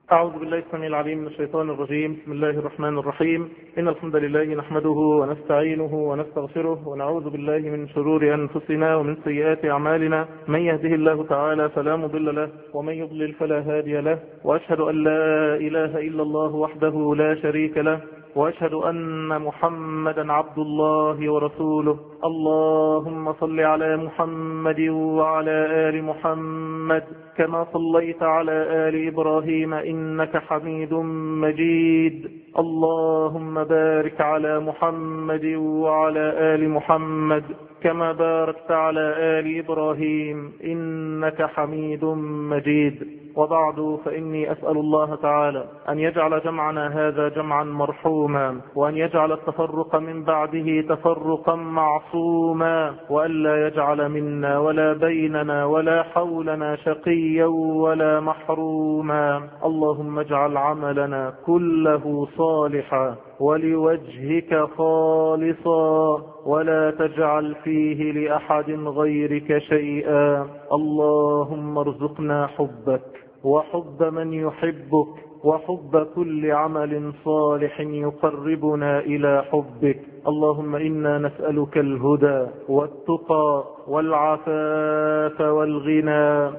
أعوذ بالله السميع العليم من الشيطان الرجيم. بسم الله الرحمن الرحيم. إن الحمد لله نحمده ونستعينه ونستغفره ونعوذ بالله من شرور أنفسنا ومن سيئات أعمالنا. من يهده الله تعالى فلا مضل له ومن يضلل فلا هادي له، وأشهد أن لا إله إلا الله وحده لا شريك له، وأشهد أن محمدا عبد الله ورسوله. اللهم صل على محمد وعلى آل محمد كما صليت على آل إبراهيم إنك حميد مجيد. اللهم بارك على محمد وعلى آل محمد كما باركت على آل إبراهيم إنك حميد مجيد. وبعد، فإني أسأل الله تعالى أن يجعل جمعنا هذا جمعا مرحوما، وأن يجعل التفرق من بعده تفرقا معصوما، وألا يجعل منا ولا بيننا ولا حولنا شقيا ولا محروما. اللهم اجعل عملنا كله صالحا ولوجهك خالصا، ولا تجعل فيه لأحد غيرك شيئا. اللهم ارزقنا حبك وحب من يحبك وحب كل عمل صالح يقربنا إلى حبك. اللهم إنا نسألك الهدى والتقى والعفاف والغنى.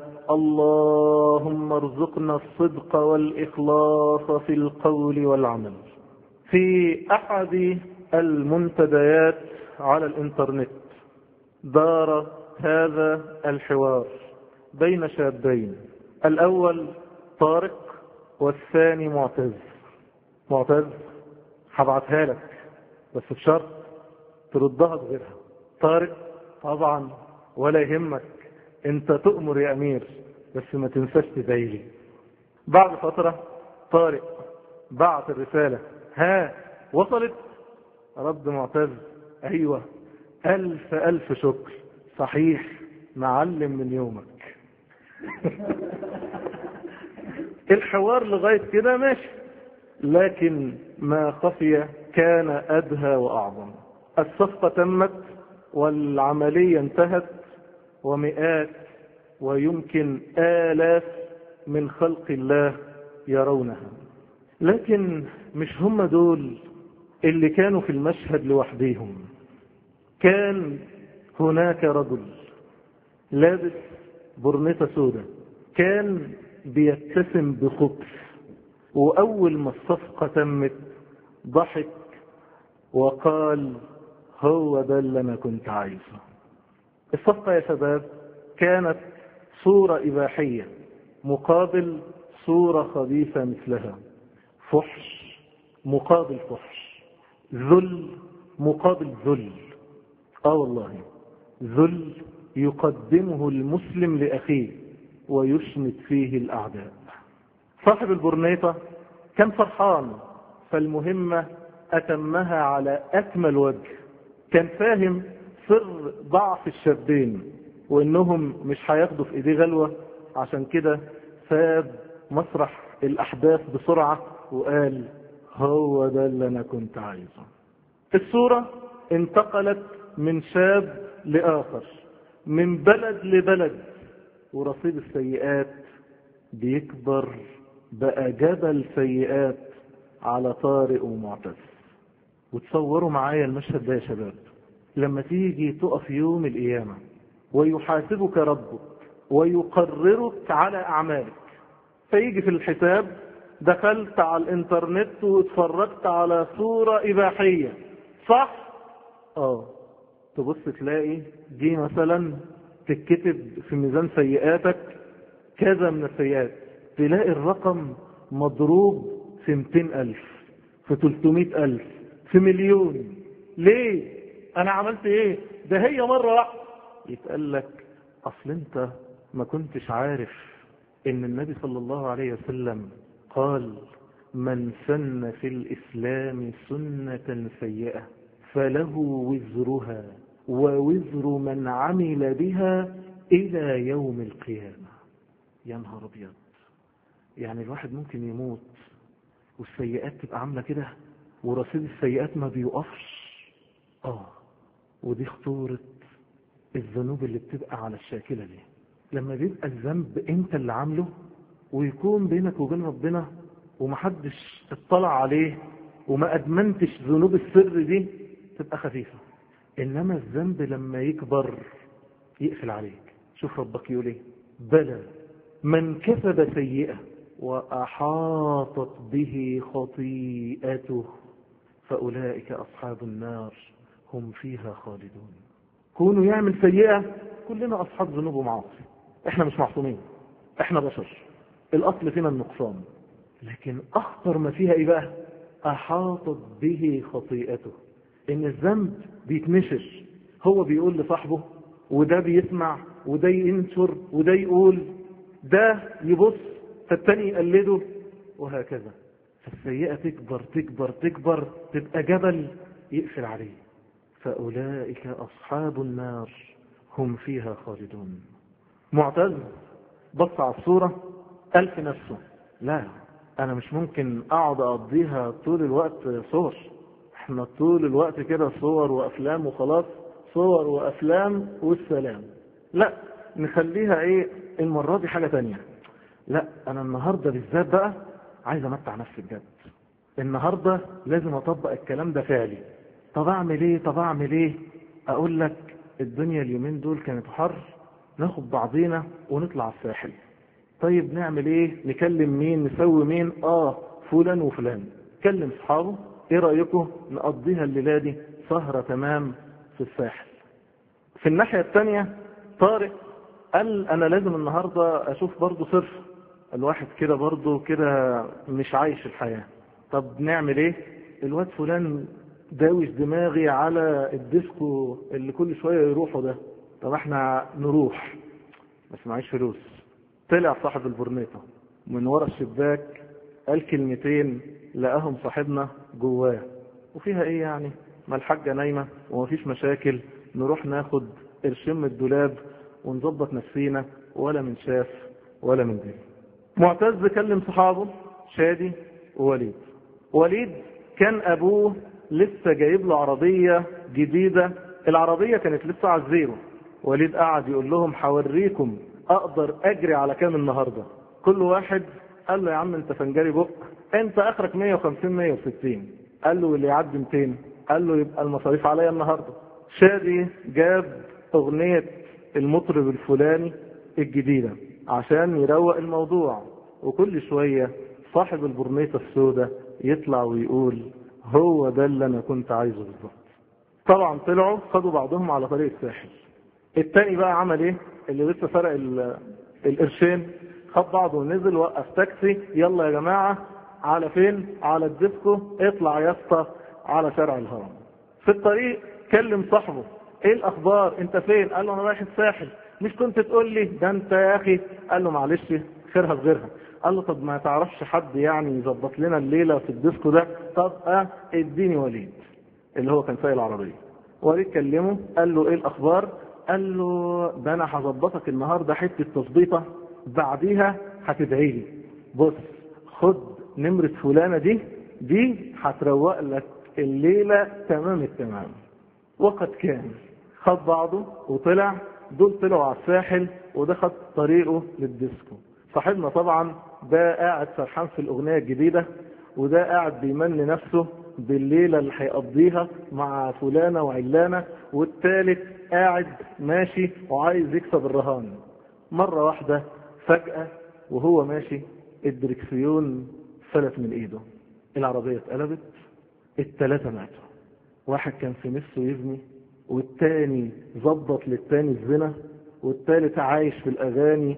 اللهم ارزقنا الصدق والإخلاص في القول والعمل. في أحد المنتديات على الإنترنت دار هذا الحوار بين شابين، الأول طارق والثاني معتز. معتز هبعتها لك بس بشرط تردها بغيرها. طارق طبعا ولا يهمك، انت تؤمر يا أمير، بس ما تنساش تدعيلي. بعد فترة طارق بعت الرسالة، ها وصلت؟ رد معتز، أيوة ألف ألف شكر، صحيح معلم من يومك. الحوار لغاية كده ماشي، لكن ما خفي كان أدهى وأعظم. الصفقة تمت والعملية انتهت، ومئات ويمكن آلاف من خلق الله يرونها. لكن مش هم دول اللي كانوا في المشهد لوحديهم. كان هناك رجل لابس برنيطة سوداء، كان بيتسم بخبث، وأول ما الصفقة تمت ضحك وقال هو ده اللي أنا كنت عايزه. الصفقة يا شباب كانت صورة إباحية مقابل صورة خبيثة مثلها، فحش مقابل فحش، ذل مقابل ذل. والله ذل يقدمه المسلم لأخيه ويشمت فيه الأعداء. صاحب البرنيطة كان فرحان، فالمهمة أتمها على أكمل وجه. كان فاهم سر ضعف الشابين وإنهم مش هياخدوا في إيديه غلوة، عشان كده ساب مسرح الأحداث بسرعة وقال هو ده اللي أنا كنت عايزه. الصورة انتقلت من شاب لآخر، من بلد لبلد، ورصيد السيئات بيكبر، بقى جبل سيئات على طارق ومعتز. وتصوروا معايا المشهد ده يا شباب، لما تيجي تقف يوم القيامة ويحاسبك ربك ويقررك على أعمالك، فيجي في الحساب دخلت على الانترنت واتفرجت على صورة إباحية، صح؟ تبص تلاقي دي مثلا تتكتب في ميزان سيئاتك كذا من السيئات، تلاقي الرقم مضروب في 200,000 في 300,000 في مليون. ليه؟ أنا عملت إيه؟ ده هي مرة واحدة. يتقال لك أصل أنت ما كنتش عارف إن النبي صلى الله عليه وسلم قال من سن في الإسلام سنة سيئة فله وزرها ووزر من عمل بها إلى يوم القيامة. يا نهار أبيض، يعني الواحد ممكن يموت والسيئات تبقى عاملة كده ورصيد السيئات ما بيوقفش. ودي خطورة الذنوب اللي بتبقى على الشاكلة دي. لما بيبقى الذنب انت اللي عامله ويكون بينك وبين ربنا ومحدش اطلع عليه وما أدمنتش ذنوب السر دي تبقى خفيفة. إنما الذنب لما يكبر يقفل عليك. شوف ربك يقول ايه: بلى من كسب سيئة وأحاطت به خطيئته فأولئك أصحاب النار هم فيها خالدون. كونوا يعمل سيئة، كلنا أصحاب ذنوب ومعاصي، احنا مش معصومين، احنا بشر، الأصل فينا النقصان. لكن أخطر ما فيها ايه بقى؟ أحاطت به خطيئته، إن الذنب بيتنشر، هو بيقول لصاحبه وده بيسمع وده ينشر وده يقول، ده يبص فالتاني يقلده، وهكذا. فالسيئة تكبر تكبر تكبر تبقى جبل يقفل عليه. فأولئك أصحاب النار هم فيها خالدون. معتز بص على الصورة قال في نفسه: لا، أنا مش ممكن أقعد أقضيها طول الوقت صور، احنا طول الوقت كده صور وأفلام وخلاص، صور وأفلام والسلام. لا، نخليها ايه المرة دي حاجة تانية. لا، أنا النهاردة بالذات بقى عايز أمتع نفسي بجد، النهاردة لازم أطبق الكلام ده فعلي. طب أعمل ايه؟ طب أعمل ايه؟ أقول لك، الدنيا اليومين دول كانت حر، ناخد بعضينا ونطلع الساحل. طيب نعمل ايه؟ نكلم مين؟ نسوي مين؟ فلان وفلان. كلم صحابه، ايه رأيكم نقضيها الليلة دي سهرة تمام في الساحل. في الناحية التانية طارق قال: انا لازم النهاردة اشوف برضو صرف، الواحد كده برضو كده مش عايش الحياة. طب نعمل ايه؟ الواد فلان داوش دماغي على الديسكو اللي كل شوية يروحوا ده، طب احنا نروح بس معيش فلوس. طلع صاحب البرنيطة من ورا الشباك، قال كلمتين لقاهم صاحبنا جواه: وفيها ايه يعني؟ ما الحاجة نايمة ومفيش مشاكل، نروح ناخد قرشين من الدولاب ونظبط نفسينا، ولا من شاف ولا من دي. معتز كلم صحابه شادي ووليد. وليد كان ابوه لسه جايب له عربية جديدة، العربية كانت لسه على الزيرو. وليد قعد يقول لهم: حوريكم اقدر اجري على كام النهاردة. كل واحد قال له: يا عم انت فنجري بك، انت اخرك 150 160. قال له: واللي يعدي 200؟ قال له: يبقى المصاريف عليا النهاردة. شادي جاب اغنية المطرب الفلاني الجديدة عشان يروق الموضوع، وكل شوية صاحب البرنيطة السوداء يطلع ويقول: هو ده اللي انا كنت عايزه بالظبط. طبعا طلعوا خدوا بعضهم على طريق الساحل. التاني بقى عمل ايه؟ اللي لسه سرق القرشين خد بعضه ونزل، وقف تاكسي: يلا يا جماعة، على فين؟ على الديسكو، اطلع يا اسطى على شارع الهرم. في الطريق كلم صاحبه: ايه الاخبار؟ انت فين؟ قال له: انا رايح الساحل. مش كنت تقول لي؟ ده انت يا اخي. قال له: معلش، خيرها بغيرها. قال له: طب ما تعرفش حد يعني يظبط لنا الليلة في الديسكو ده؟ طب اديني وليد اللي هو كان سايق العربية. وليد كلمه قال له: ايه الاخبار؟ قال له: ده انا هظبطك النهارده حته تظبيطه، بعديها هتدعي لي. بص، خد نمره فلانه دي هتروق لك الليله تمام التمام. وقد كان، خد بعضه وطلع. دول طلعوا على الساحل وده خد طريقه للديسكو. صاحبنا طبعا ده قاعد سرحان في الاغنيه الجديده، وده قاعد بيمن نفسه بالليله اللي هيقضيها مع فلانه وعلانه، والثالث قاعد ماشي وعايز يكسب الرهان. مرة واحدة فجأة وهو ماشي الدركسيون فلت من ايده، العربية اتقلبت، الثلاثة ماتوا. واحد كان في نفسه يزني، والتاني ظبط للتاني الزنا، والثالث عايش في الاغاني.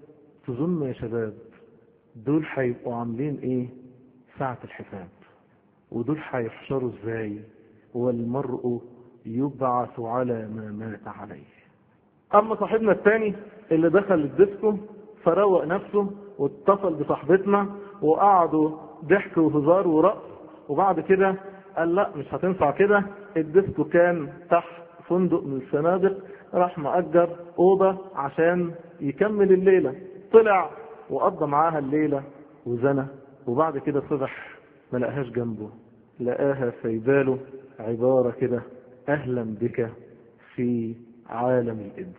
تظن يا شباب دول هيبقوا عاملين ايه ساعة الحساب؟ ودول هيحشروا ازاي؟ والمرء يبعث على ما مات عليه. اما صاحبنا الثاني اللي دخل الديسكو فروق نفسه واتصل بصاحبتنا وقعدوا ضحك وهزار ورقص، وبعد كده قال: لا مش هتنفع كده. الديسكو كان تحت فندق من الفنادق، راح مأجر أوضة عشان يكمل الليلة. طلع وقضى معاها الليلة وزنى، وبعد كده صبح ما لقاهاش جنبه، لقاها سايباله عبارة كده: أهلا بك في عالم الإنس.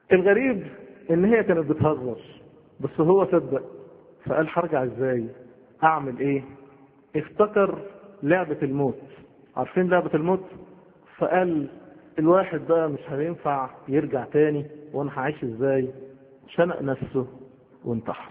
الغريب إن هي كانت بتهزر، بس هو صدق، فقال: هرجع إزاي؟ اعمل ايه؟ افتكر لعبة الموت. عارفين لعبة الموت؟ فقال الواحد ده مش هينفع يرجع تاني، وانا هعيش ازاي؟ شنق نفسه وانتحر.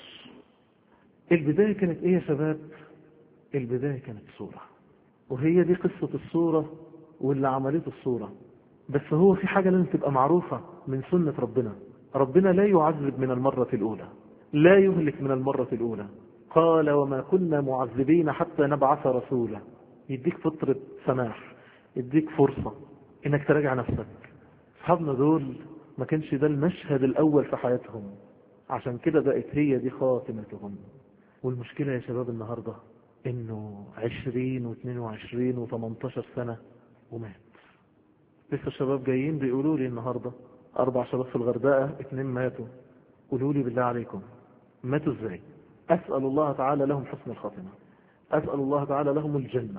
البداية كانت ايه يا شباب؟ البداية كانت صورة، وهي دي قصة الصورة واللي عملته الصورة. بس هو في حاجة لازم تبقى معروفة من سنة ربنا. ربنا لا يعذب من المرة الأولى، لا يهلك من المرة الأولى. قال وما كنا معذبين حتى نبعث رسولا. يديك فترة سماح، يديك فرصة انك تراجع نفسك. اصحابنا دول ما كانش ده المشهد الأول في حياتهم، عشان كده بقت هي دي خاتمتهم. والمشكلة يا شباب النهاردة انه 20 و22 و18 سنة ومات. لسه الشباب جايين بيقولوا لي النهاردة 4 شباب في الغردقة 2 ماتوا. قولوا لي بالله عليكم ماتوا ازاي؟ أسأل الله تعالى لهم حسن الخاتمة، أسأل الله تعالى لهم الجنة.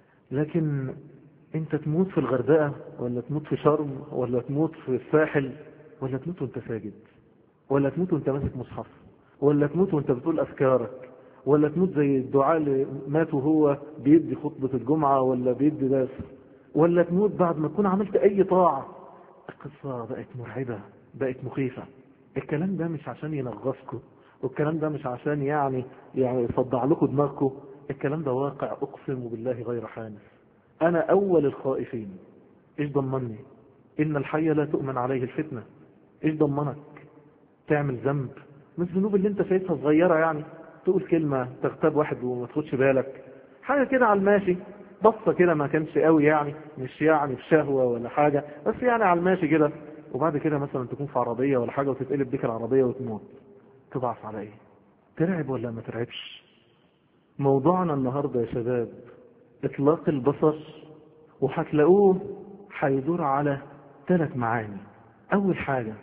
لكن انت تموت في الغردقة، ولا تموت في شرم، ولا تموت في الساحل، ولا تموت وانت ساجد، ولا تموت وانت ماسك مصحف، ولا تموت وانت بتقول أذكارك، ولا تموت زي الدعاء اللي مات وهو بيدي خطبة الجمعة ولا بيدي درس، ولا تموت بعد ما تكون عملت أي طاعة. القصة بقت مرعبة، بقت مخيفة. الكلام ده مش عشان ينغصكم، والكلام ده مش عشان يعني يصدع لكم دماغكم. الكلام ده واقع أقسم بالله غير حانس. أنا أول الخائفين. إيش ضمني؟ إن الحي لا تؤمن عليه الفتنة. إيش ضمنك تعمل ذنب من الذنوب اللي انت شايفها صغيرة؟ يعني تقول كلمة تغتاب واحد وما تاخدش بالك، حاجة كده على الماشي، بصة كده ما كانش قوي يعني، مش يعني في شهوة ولا حاجة، بس يعني على الماشي كده. وبعد كده مثلا تكون في عربية ولا حاجة وتتقلب بيك العربية وتموت. تضعف على ايه؟ ترعب ولا ما ترعبش؟ موضوعنا النهاردة يا شباب اطلاق البصر، وهتلاقوه هيدور على 3 معاني. اول حاجة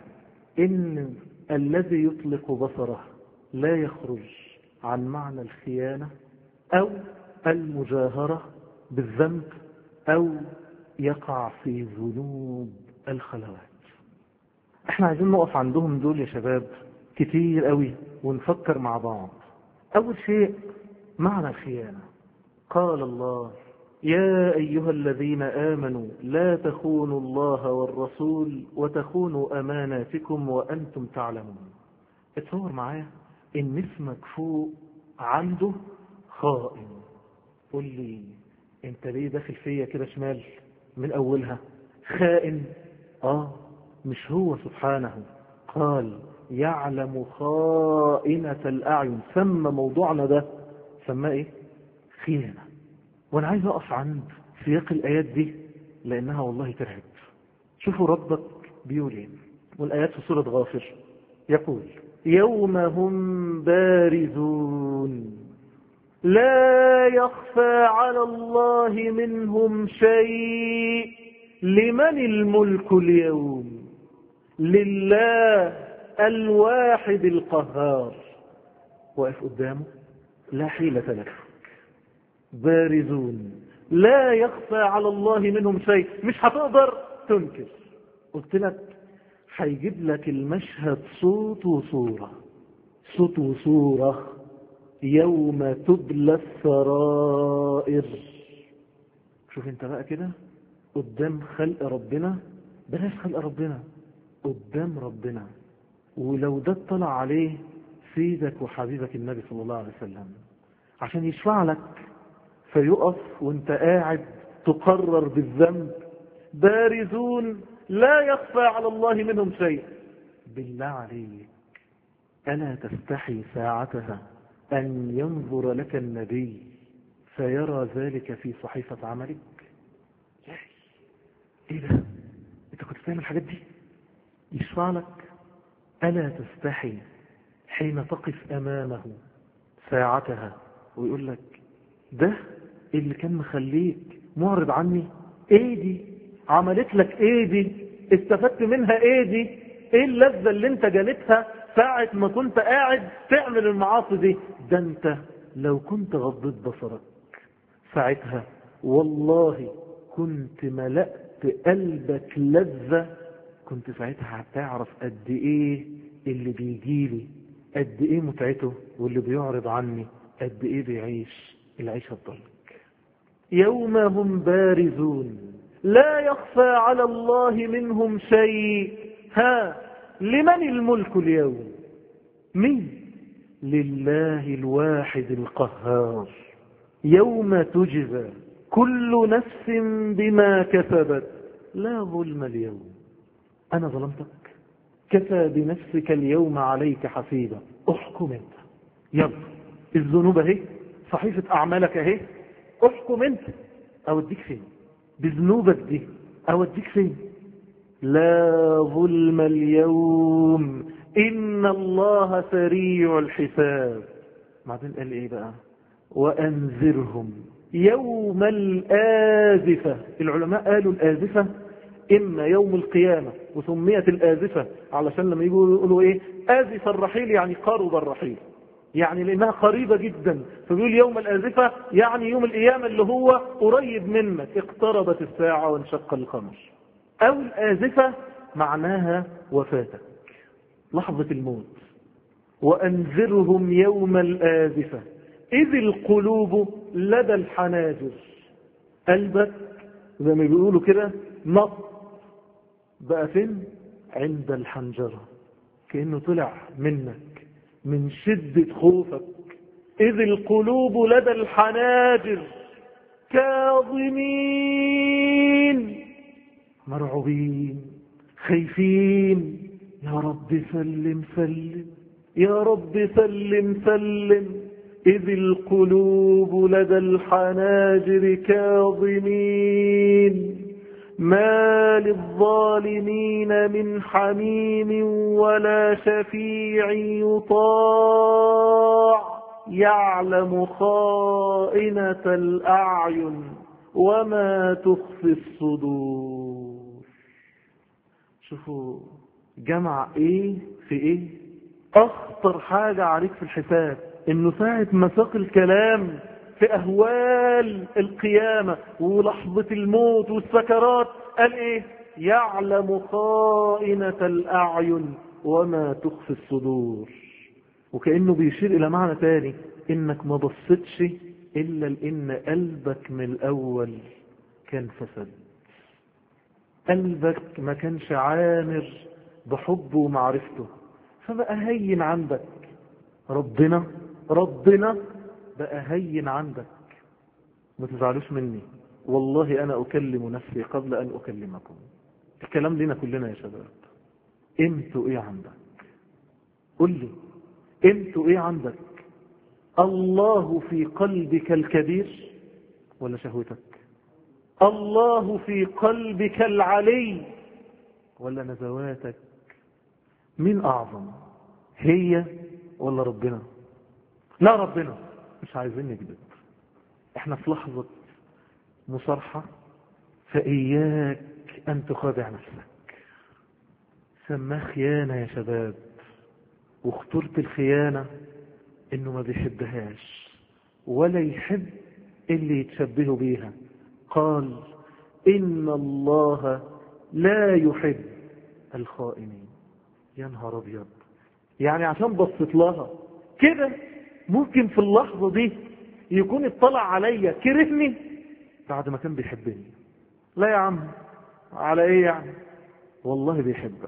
ان الذي يطلق بصره لا يخرج عن معنى الخيانة او المجاهرة بالذنب او يقع في ذنوب الخلوات. احنا عايزين نقف عندهم دول يا شباب كتير قوي ونفكر مع بعض. اول شيء معنى الخيانة. قال الله يا أيها الذين آمنوا لا تخونوا الله والرسول وتخونوا أماناتكم وأنتم تعلمون. اتصور معايا ان اسمك فوق عنده خائن. قول لي انت ليه داخل فيا كده شمال من اولها؟ خائن. مش هو سبحانه قال يعلم خائنة الأعين؟ سمى موضوعنا ده سماه ايه؟ خيانة. وانا عايز اقف عند سياق الايات دي لانها والله ترعب. شوفوا ربك بيقول ايه، والايات في سورة غافر يقول يوم هم بارزون لا يخفى على الله منهم شيء لمن الملك اليوم لله الواحد القهار. واقف قدامه لا حيلة لك. بارزون لا يخفى على الله منهم شيء، مش هتقدر تنكر. قلت لك هيجيب لك المشهد صوت وصورة، صوت وصورة. يوم تبلى السرائر. شوف انت بقى كده قدام خلق ربنا، بلاش خلق ربنا، قدام ربنا. ولو ده اطلع عليه سيدك وحبيبك النبي صلى الله عليه وسلم عشان يشفع لك، فيقف وانت قاعد تقرر بالذنب. بارزون لا يخفى على الله منهم شيء. بالله عليك ألا تستحي ساعتها أن ينظر لك النبي فيرى ذلك في صحيفة عملك؟ ايه ده؟ انت كنت بتعمل الحاجات دي؟ يشفع لك. ألا تستحي حين تقف أمامه ساعتها ويقول لك ده اللي كان مخليك معرض عني؟ ايه دي؟ عملت لك ايه دي؟ استفدت منها ايه دي؟ ايه اللذة اللي انت جالتها ساعة ما كنت قاعد تعمل المعاصي دي؟ ده انت لو كنت غضيت بصرك ساعتها والله كنت ملأت قلبك لذة. كنت ساعتها هتعرف قد ايه اللي بيجيلي قد ايه متعته، واللي بيعرض عني قد ايه بيعيش العيشة الضنك. يوم هم بارزون لا يخفى على الله منهم شيء. لمن الملك اليوم؟ مين؟ لله الواحد القهار. يوم تجزى كل نفس بما كسبت لا ظلم اليوم. أنا ظلمتك؟ كفى بنفسك اليوم عليك حسيبا. احكم انت، يلا الذنوب اهي، صحيفة أعمالك اهي، احكم انت. أوديك فين بذنوبك دي؟ أوديك فين؟ لا ظلم اليوم إن الله سريع الحساب. بعدين قال ايه بقى؟ وأنذرهم يوم الآزفة. العلماء قالوا الآزفة إما يوم القيامة، وسميت الآزفة علشان لما يقولوا ايه آزف الرحيل، يعني قرب الرحيل، يعني لأنها قريبة جدا، فبيقول يوم الآزفة يعني يوم القيامة اللي هو قريب منك، اقتربت الساعة وانشق القمر. أو الآزفة معناها وفاتك، لحظة الموت. وأنذرهم يوم الآزفة إذ القلوب لدى الحناجر. قلبك زي ما بيقولوا كده نط بقى فين؟ عند الحنجرة، كأنه طلع منك من شدة خوفك. إذ القلوب لدى الحناجر كاظمين، مرعوبين خايفين. يا رب سلم سلم، يا رب سلم سلم. إذ القلوب لدى الحناجر كاظمين ما للظالمين من حميم ولا شفيع يطاع يعلم خائنة الأعين وما تخفي الصدور. شوفوا جمع ايه في ايه. اخطر حاجة عليك في الحساب انه ساعة مساق الكلام في اهوال القيامة ولحظة الموت والسكرات قال ايه؟ يعلم خائنة الاعين وما تخفي الصدور. وكأنه بيشير الى معنى تاني، انك ما بصتش الا لان قلبك من الاول كان فسد. قلبك ما كانش عامر بحبه ومعرفته، فبقى هين عندك. ربنا بقى هين عندك. ما تزعلوش مني، والله أنا أكلم نفسي قبل أن أكلمكم. الكلام لنا كلنا يا شباب. انتوا ايه عندك؟ قل لي انتوا ايه عندك؟ الله في قلبك الكبير ولا شهوتك؟ الله في قلبك العلي ولا نزواتك؟ مين أعظم، هي ولا ربنا؟ لا ربنا. مش عايزين نكذب، احنا في لحظة مصارحة، فإياك أن تخادع نفسك. سماه خيانة يا شباب، واخترت الخيانة انه ما بيحبهاش ولا يحب اللي يتشبه بيها. قال إن الله لا يحب الخائنين. يا نهار أبيض، يعني عشان بصت لها كده ممكن في اللحظة دي يكون اطلع عليا كرهني بعد ما كان بيحبني؟ لا يا عم، على ايه يعني؟ والله بيحبك،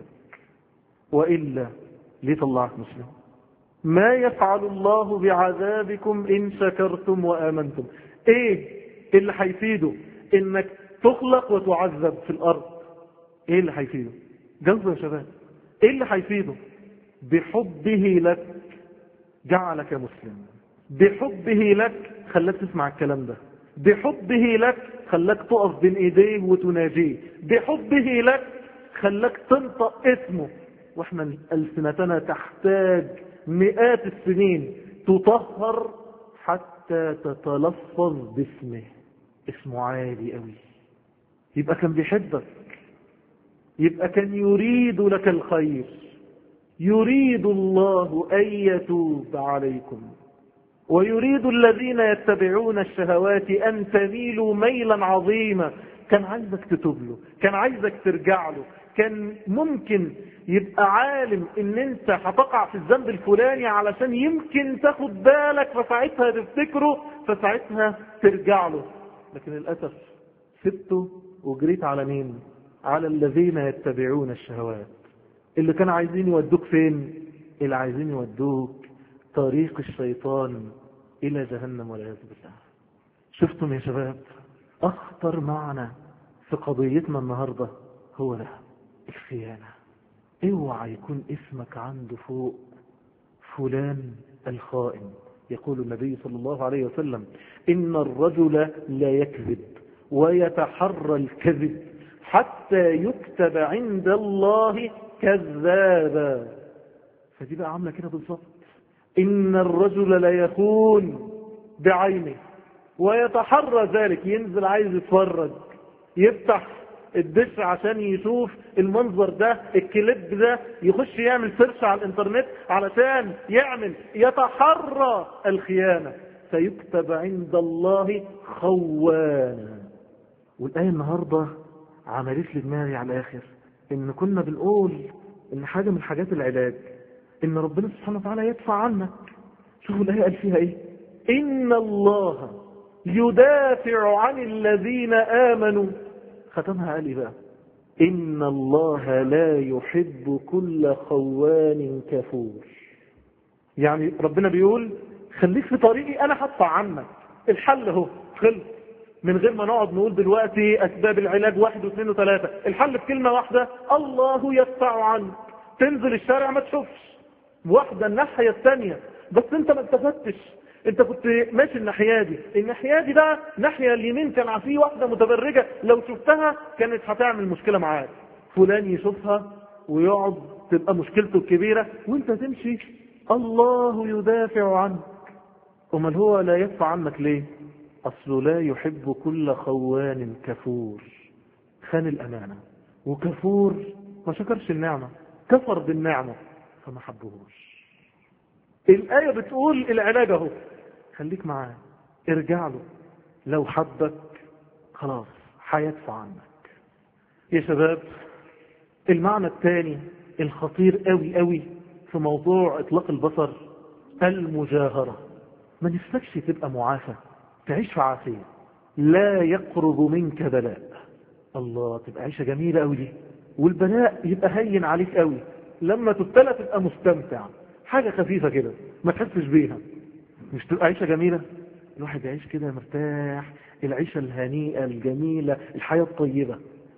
وإلا ليه طلعك مسلم؟ ما يفعل الله بعذابكم إن شكرتم وآمنتم. ايه اللي هيفيده انك تخلق وتعذب في الارض؟ ايه اللي هيفيده؟ جلسة يا شباب. ايه اللي هيفيده؟ بحبه لك جعلك مسلم، بحبه لك خلاك تسمع الكلام ده، بحبه لك خلاك تقف بين ايديه وتناجيه، بحبه لك خلاك تنطق اسمه. واحنا ألسنتنا تحتاج مئات السنين تطهر حتى تتلفظ باسمه. اسمه عالي قوي. يبقى كان بيحبك، يبقى كان يريد لك الخير. يريد الله أن يتوب عليكم ويريد الذين يتبعون الشهوات أن تميلوا ميلا عظيما. كان عايزك تتوب له، كان عايزك ترجع له، كان ممكن يبقى عالم ان انت هتقع في الذنب الفلاني علشان يمكن تاخد بالك فساعتها تفتكره فساعتها ترجع له. لكن للأسف سبته وجريت على مين؟ على الذين يتبعون الشهوات، اللي كانوا عايزين يودوك فين؟ اللي عايزين يودوك طريق الشيطان إلى جهنم والعياذ بالله. شفتم يا شباب؟ أخطر معنى في قضيتنا النهاردة هو ده، الخيانة. اوعى يكون اسمك عنده فوق فلان الخائن. يقول النبي صلى الله عليه وسلم: إن الرجل لا يكذب ويتحرى الكذب حتى يكتب عند الله كذابا. فدي بقى عاملة كده بالظبط. إن الرجل لا يخون بعينه ويتحرى ذلك، ينزل عايز يتفرج، يفتح الدش عشان يشوف المنظر ده، الكليب ده، يخش يعمل سيرش على الانترنت علشان يتحرى الخيانة، فيكتب عند الله خوانا. والآية النهاردة عملت لي دماغي على الآخر، إن كنا بنقول إن حاجة من حاجات العلاج إن ربنا سبحانه وتعالى يدفع عنك. شوفوا الآية قال فيها إيه؟ إن الله يدافع عن الذين آمنوا. ختمها قال إيه بقى؟ إن الله لا يحب كل خوان كفور. يعني ربنا بيقول خليك في طريقي أنا هدفع عنك. الحل هو خلص، من غير ما نقعد نقول دلوقتي أسباب العلاج 1 و2 و3. الحل في كلمة واحدة: الله يدفع عنك. تنزل الشارع ما تشوفش واحدة الناحية الثانية، بس انت ما التفتش، انت كنت ماشي الناحية دي، الناحية دي بقى ناحية اليمين كان فيه واحدة متبرجة، لو شفتها كانت هتعمل مشكلة معاك. فلان يشوفها ويقعد تبقى مشكلته الكبيرة وانت تمشي. الله يدافع عنك. امال هو لا يدفع عنك ليه؟ اصله لا يحب كل خوان كفور. خان الامانة وكفور، ما شكرش النعمة، كفر بالنعمة فما حبهوش. الآية بتقول العلاج اهو، خليك معاه، ارجع له، لو حبك خلاص هيدفع عنك. يا شباب، المعنى الثاني الخطير قوي قوي في موضوع اطلاق البصر المجاهرة. ما نفسكش تبقى معافى، تعيش في عافية، لا يقرب منك بلاء. الله، تبقى عيشة جميلة قوي دي، والبلاء يبقى هين عليك قوي. لما تبتلى تبقى مستمتع، حاجة خفيفة كده ما تحسش بيها. مش تبقى عيشة جميلة؟ الواحد يعيش كده مرتاح، العيشة الهنيئة الجميلة، الحياة الطيبة.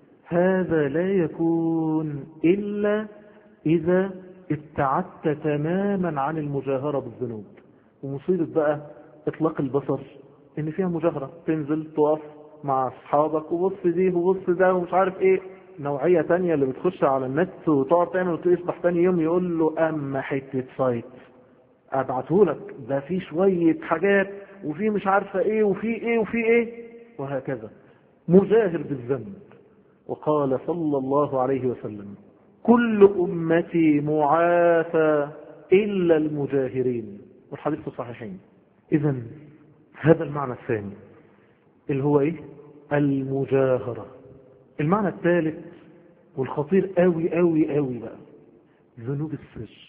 هذا لا يكون إلا إذا ابتعدت تماما عن المجاهرة بالذنوب. ومصيبة بقى إطلاق البصر إن فيها مجاهرة، تنزل تقف مع أصحابك وبص دي وبص ده ومش عارف إيه. نوعية تانية اللي بتخش على النت وتقعد تعمل وتصبح تاني يوم يقول له أما حتة سايت أبعتهولك، ده فيه شوية حاجات وفيه مش عارفة إيه وفيه إيه وفيه إيه، وهكذا. مجاهر بالذنب. وقال صلى الله عليه وسلم: كل أمتي معافى إلا المجاهرين. والحديث في الصحيحين. إذن هذا المعنى الثاني اللي هو إيه؟ المجاهرة. المعنى الثالث والخطير قوي قوي قوي بقى ذنوب السر.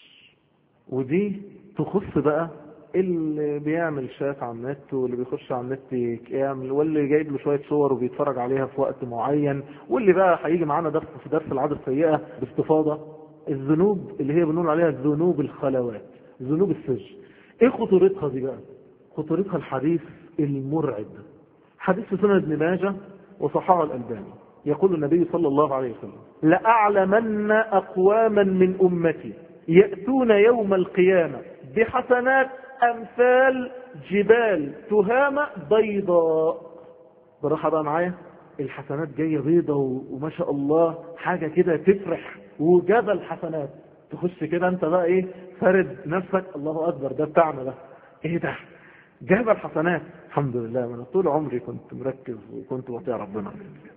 ودي تخص بقى اللي بيعمل شات على النت، واللي بيخش على النت يعمل، واللي جايب له شوية صور وبيتفرج عليها في وقت معين، واللي بقى هيجي معانا درس في درس العادة السيئة باستفاضة. الذنوب اللي هي بنقول عليها ذنوب الخلوات، ذنوب السر. ايه خطورتها دي بقى؟ خطورتها الحديث المرعب، حديث في سنن ابن ماجه وصححه الألباني. يقول النبي صلى الله عليه وسلم: لأعلمن أقواما من أمتي يأتون يوم القيامة بحسنات أمثال جبال تهامة بيضاء. براحة بقى معايا، الحسنات جاية بيضاء وما شاء الله حاجة كده تفرح، وجبل حسنات. تخش كده انت بقى ايه، فرد نفسك، الله أكبر، ده بتاعنا ده، ايه ده، جبل حسنات. الحمد لله، من طول عمري كنت مركز وكنت بطيع ربنا.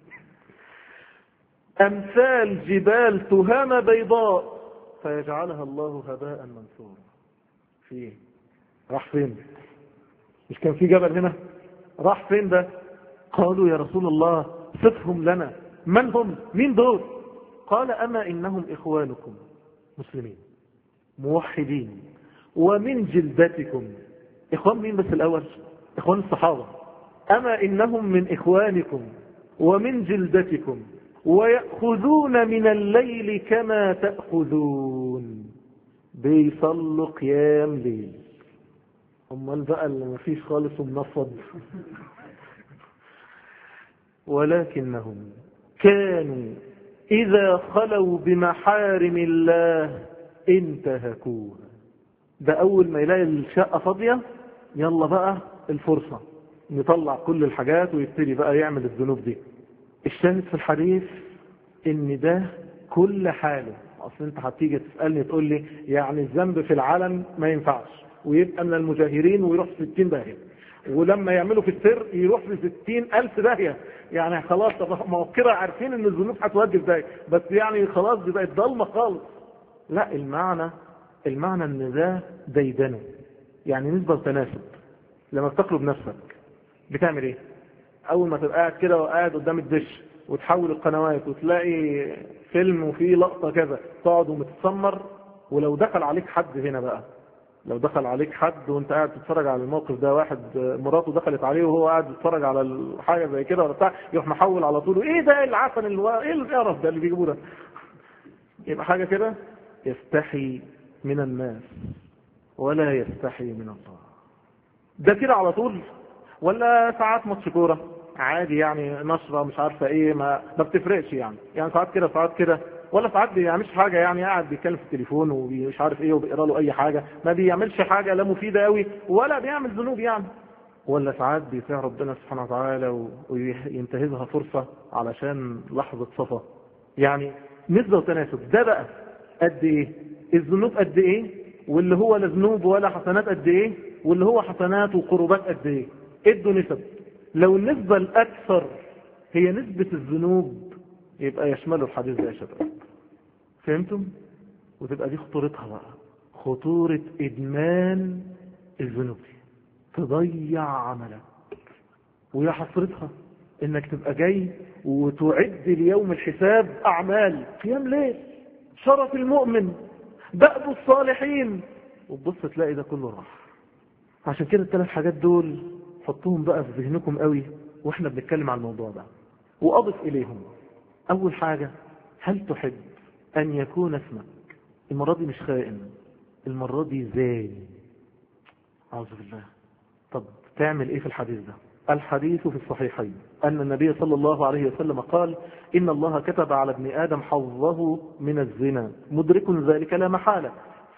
أمثال جبال تهامة بيضاء فيجعلها الله هباء منثورا. فيه راح فين؟ مش كان في جبل هنا؟ راح فين ده؟ قالوا يا رسول الله صفهم لنا، من هم؟ مين دول؟ قال أما إنهم إخوانكم مسلمين موحدين ومن جلدتكم. إخوان مين بس الأول؟ إخوان الصحابة. أما إنهم من إخوانكم ومن جلدتكم ويأخذون من الليل كما تأخذون. بيصلوا قيام ليل. أمال بقى اللي مفيش خالص ومنفض. ولكنهم كانوا إذا خلوا بمحارم الله انتهكوها. ده أول ما يلاقي الشقة فاضية يلا بقى الفرصة نطلع كل الحاجات ويبتدي بقى يعمل الذنوب دي. الشاهد في الحديث ان ده كل حاله. اصل انت هتيجي تسألني تقول لي يعني الذنب في العلن ما ينفعش ويبقى من المجاهرين ويروح 60 داهية، ولما يعملوا في السر يروح ل 60,000 داهية. يعني خلاص ما هو كده عارفين ان الذنوب هتوجب داهية، بس يعني خلاص دي بقت ضلمة خالص. لا، المعنى ان ده ديدنه، يعني نسبة وتناسب. لما بتقلب نفسك بتعمل ايه؟ اول ما تبقى قاعد كده وقاعد قدام الدش وتحول القنوات وتلاقي فيلم وفيه لقطة كذا تقعد ومتسمر. ولو دخل عليك حد هنا بقى، لو دخل عليك حد وانت قاعد تتفرج على الموقف ده، واحد مراته دخلت عليه وهو قاعد يتفرج على حاجة زي كده ولا بتاع، يروح محول على طول ايه ده العفن ايه القرف ده اللي بيجيبوه ده. يبقى حاجة كده يستحي من الناس ولا يستحي من الله. ده كده على طول. ولا ساعات ماتش كوره عادي يعني نشره مش عارفه ايه ما بتفرقش يعني ساعات كده ساعات كده. ولا ساعات بيعملش حاجه يعني قاعد بيتكلم في التليفون ومش عارف ايه وبيقرا له اي حاجه ما بيعملش حاجه لا مفيده قوي ولا بيعمل ذنوب يعني. ولا ساعات بيطيع ربنا سبحانه وتعالى وينتهزها فرصه علشان لحظه صفا. يعني نسبه وتناسب. ده بقى قد ايه الذنوب قد ايه، واللي هو لا ذنوب ولا حسنات قد ايه، واللي هو حسنات وقربات قد ايه. ادوا نسب. لو النسبة الأكثر هي نسبة الذنوب يبقى يشمله الحديث ده يا شباب. فهمتم؟ وتبقى دي خطورتها بقى، خطورة إدمان الذنوب دي تضيع عملك. ويا حسرتها إنك تبقى جاي وتعد ليوم الحساب أعمال قيام ليل شرف المؤمن دأب الصالحين، وتبص تلاقي ده كله راح. عشان كده الثلاث حاجات دول حطوهم بقى في ذهنكم قوي واحنا بنتكلم عن الموضوع ده. واضف اليهم اول حاجة، هل تحب ان يكون اسمك المرة دي مش خائن، المرة دي زاني؟ اعوذ بالله. طب تعمل ايه في الحديث ده؟ الحديث في الصحيحين ان النبي صلى الله عليه وسلم قال ان الله كتب على ابن ادم حظه من الزنا مدرك ذلك لا محالة،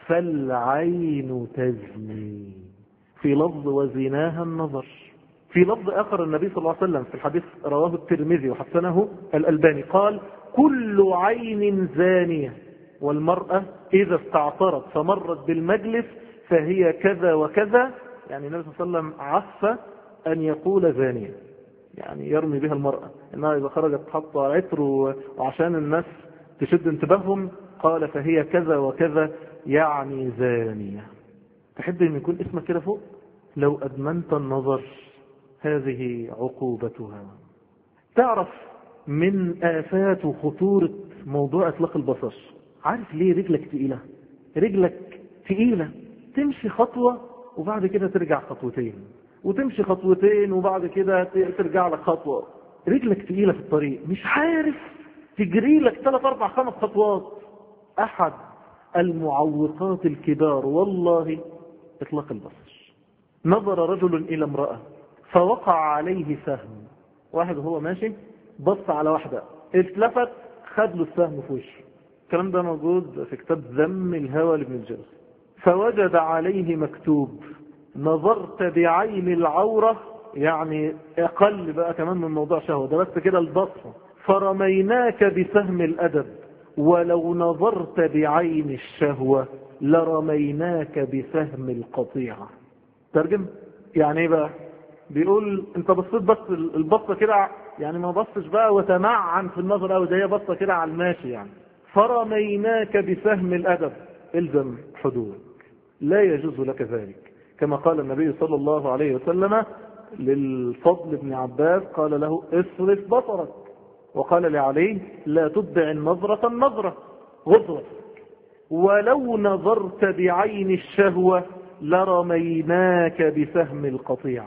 فالعين تزني. في لفظ وزناها النظر. في لفظ آخر النبي صلى الله عليه وسلم في الحديث رواه الترمذي وحسنه الألباني قال كل عين زانية، والمرأة إذا استعطرت فمرت بالمجلس فهي كذا وكذا. يعني النبي صلى الله عليه وسلم عف أن يقول زانية، يعني يرمي بها المرأة إنها إذا خرجت تحط عطر وعشان الناس تشد انتباههم قال فهي كذا وكذا يعني زانية. تحب ان يكون اسمك كده فوق؟ لو ادمنت النظر هذه عقوبتها. تعرف من آفات وخطورة موضوع اطلاق البصر، عارف ليه رجلك تقيلة؟ رجلك تقيلة تمشي خطوة وبعد كده ترجع خطوتين، وتمشي خطوتين وبعد كده ترجع لك خطوة. رجلك تقيلة في الطريق مش عارف تجري لك 3 4 5 خطوات. احد المعوقات الكبار والله اطلاق البصر. نظر رجل الى امرأة فوقع عليه سهم. واحد وهو ماشي بص على واحدة اتلفت خد له السهم في وشه. الكلام ده موجود في كتاب ذم الهوى لابن الجوزي. فوجد عليه مكتوب نظرت بعين العورة، يعني اقل بقى كمان من موضوع شهوة ده بس كده البصر، فرميناك بسهم الادب ولو نظرت بعين الشهوة لرميناك بسهم القطيعة. ترجم يعني ايه بقى؟ بيقول انت بصيت بس البصة كده يعني ما بصش بقى وتمعن في النظر او ده هي بصة كده على الماشي يعني. فرميناك بسهم الادب، الزم حدودك، لا يجوز لك ذلك. كما قال النبي صلى الله عليه وسلم للفضل بن عباس قال له اصرف بصرك. وقال لعلي لا تتبع النظرة النظرة غضوة، ولو نظرت بعين الشهوة لرميناك بسهم القطيع.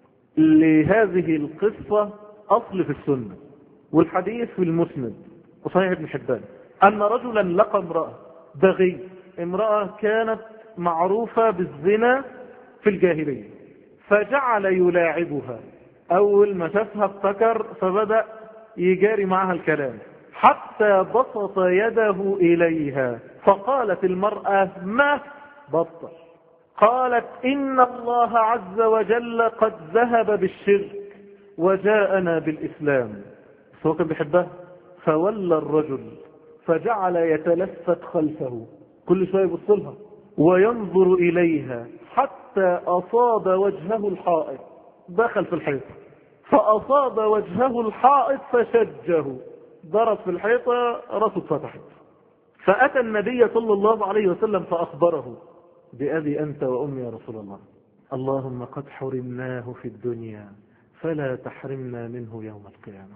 لهذه القصة أصل في السنة، والحديث في المسند وصحيح ابن حبان، أن رجلا لقى امرأة بغي، امرأة كانت معروفة بالزنا في الجاهلية، فجعل يلاعبها. أول ما شافها افتكر فبدأ يجاري معها الكلام حتى بسط يده إليها، فقالت المرأة ما بطل، قالت إن الله عز وجل قد ذهب بالشرك وجاءنا بالإسلام. بس هو كان بيحبها، فولى الرجل فجعل يتلفت خلفه، كل شوية يبص لها وينظر إليها حتى أصاب وجهه الحائط، دخل في الحيط فأصاب وجهه الحائط فشجه، ضرب في الحيطة رأسه اتفتحت. فأتى النبي صلى الله عليه وسلم فأخبره بأبي أنت وأمي يا رسول الله، اللهم قد حرمناه في الدنيا فلا تحرمنا منه يوم القيامة.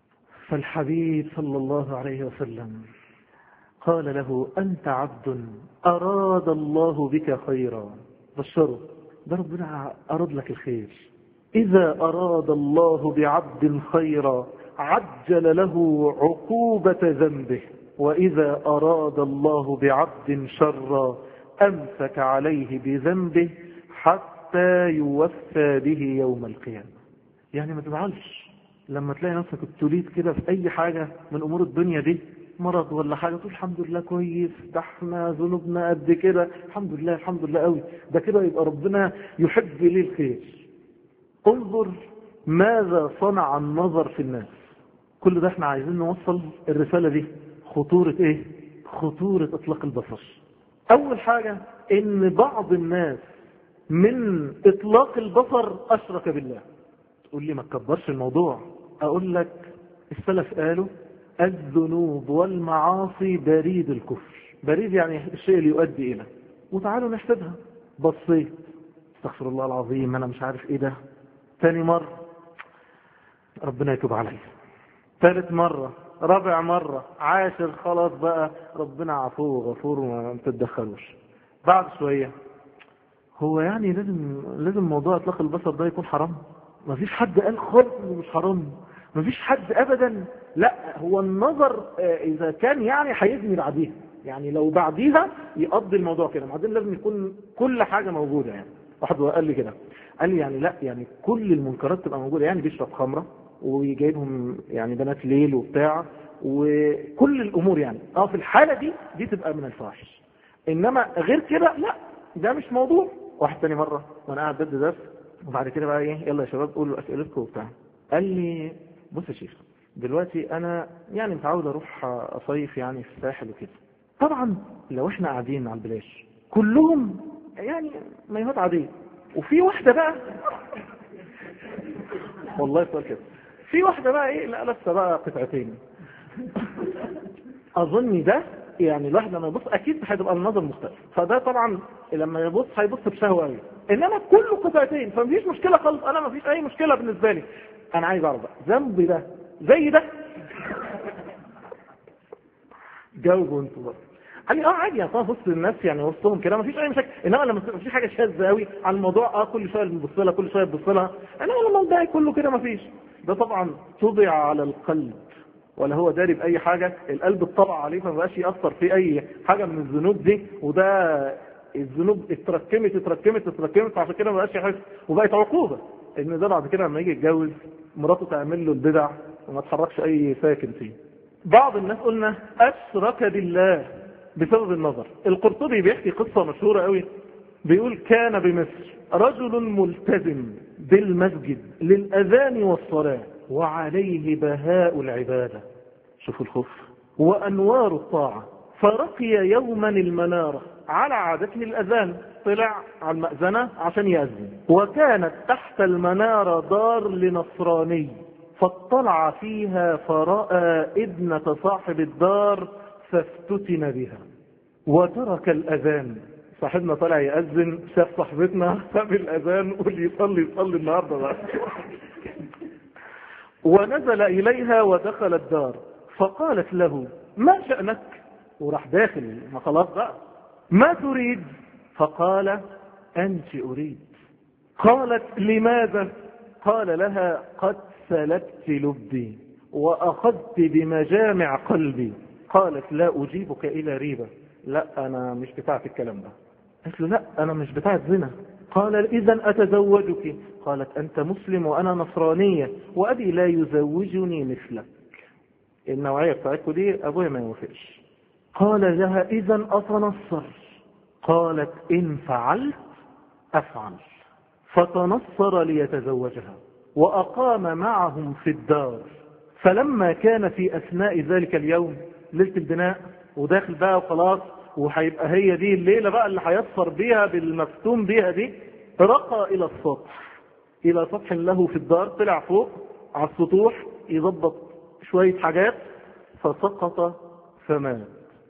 فالحبيب صلى الله عليه وسلم قال له أنت عبد أراد الله بك خيرا، بشره، ده ربنا أراد لك الخير. إذا أراد الله بعبد خيرا عجل له عقوبة ذنبه، وإذا أراد الله بعبد شرا أمسك عليه بذنبه حتى يوفى به يوم القيامة. يعني ما تزعلش لما تلاقي نفسك ابتليت كده في أي حاجة من أمور الدنيا دي، مرض ولا حاجة، تقول الحمد لله كويس، ده احنا ذنوبنا قد كده، الحمد لله الحمد لله قوي، ده كده يبقى ربنا يحب لي الخير. انظر ماذا صنع النظر في الناس. كل ده احنا عايزين نوصل الرسالة دي. خطورة ايه؟ خطورة اطلاق البصر. اول حاجة ان بعض الناس من اطلاق البصر اشرك بالله. تقول لي ما تكبرش الموضوع، اقول لك السلف قالوا الذنوب والمعاصي بريد الكفر. بريد يعني الشيء اللي يؤدي الى، وتعالوا نحسبها. بصيت استغفر الله العظيم انا مش عارف ايه ده، ثاني مرة ربنا يتوب علي، ثالث مرة، رابع مرة، عاشر، خلاص بقى ربنا عفو وغفور وما تتدخلوش. بعد شوية هو يعني لازم موضوع اطلاق البصر ده يكون حرام؟ مفيش حد قال خالص انه مش حرام، مفيش حد ابدا. لا، هو النظر اذا كان يعني هيزني بعديها، يعني لو بعديها يقضي الموضوع كده، بعدين لازم يكون كل حاجة موجودة. يعني واحد قال لي كده، قال لي يعني لا، يعني كل المنكرات تبقى موجودة، يعني بيشرب خمرة ويجيبهم يعني بنات ليل وبتاع وكل الامور، يعني في الحالة دي تبقى من الفاحش، انما غير كده لا، ده مش موضوع. واحد تاني مرة وانا قاعد ضد درس، وبعد كده بقى ايه، يلا يا شباب قولوا اسئلتكم وبتاع، قال لي بص يا شيخ دلوقتي انا يعني متعود اروح اصيف يعني في الساحل وكده، طبعا لو احنا قاعدين على البلاش كلهم يعني مايوهات عادية، وفي واحدة بقى والله سؤال كده، في واحدة بقى ايه لا لسه بقى قطعتين اظن ده يعني الواحد لما يبص اكيد هتبقى النظر مختلف، فده طبعا لما يبص هيبص بشهوة قوي، انما كله قطعتين فمفيش مشكلة خالص، انا مفيش اي مشكلة بالنسبة لي. انا عايز اعرف بقى ذنبي ده زي ده جاوبوا انتوا بقى. قال لي عادي يعني طبعا وسط الناس يعني وسطهم كده مفيش اي مشاكل، انما لما مفيش حاجه شاذه قوي على الموضوع كل شويه بنبص لها كل شويه بنبص لها، انما لما الباقي كله كده مفيش. ده طبعا طبع على القلب ولا هو داري باي حاجه، القلب اتطبع عليه فما بقاش ياثر في اي حاجه من الذنوب دي، وده الذنوب اتراكمت عشان كده ما بقاش يحس، وبقت عقوبه ان ده بعد كده لما يجي يتجوز مراته تعمل له البدع وما تحركش اي ساكن فيه. بعض الناس قلنا اشرك بالله بسبب النظر. القرطبي بيحكي قصة مشهورة قوي، بيقول كان بمصر رجل ملتزم بالمسجد للأذان والصلاة وعليه بهاء العبادة، شوفوا الخوف وأنوار الطاعة، فرقي يوما المنارة على عادته الأذان، طلع على المأذنة عشان يأذن، وكانت تحت المنارة دار لنصراني، فاطلع فيها فرأى ابنة صاحب الدار فافتتن بها وترك الأذان. صاحبنا طلع يأذن، شاف صاحبتنا ساب الأذان واللي يصلي النهارده بقى ونزل إليها ودخل الدار، فقالت له ما شأنك؟ وراح داخل، ما خلاص بقى، ما تريد؟ فقال أنت أريد. قالت لماذا؟ قال لها قد سلبت لبي وأخذت بمجامع قلبي. قالت لا أجيبك إلى ريبة. لا أنا مش بتاعت الكلام ده. قالت له لا أنا مش بتاعت زنا. قال إذن أتزوجك. قالت أنت مسلم وأنا نصرانية وأبي لا يزوجني مثلك. النوعية بتاعتكم دي أبويا ما يوافقش. قال لها إذن أتنصر. قالت إن فعلت أفعل. فتنصر ليتزوجها وأقام معهم في الدار. فلما كان في أثناء ذلك اليوم ليلة البناء وداخل بقى وخلاص وهيبقى هي دي الليلة بقى اللي هيصفر بيها بالمفتون بيها دي، رقى إلى السطح، إلى سطح له في الدار، طلع فوق على السطوح يضبط شوية حاجات، فسقط فمات.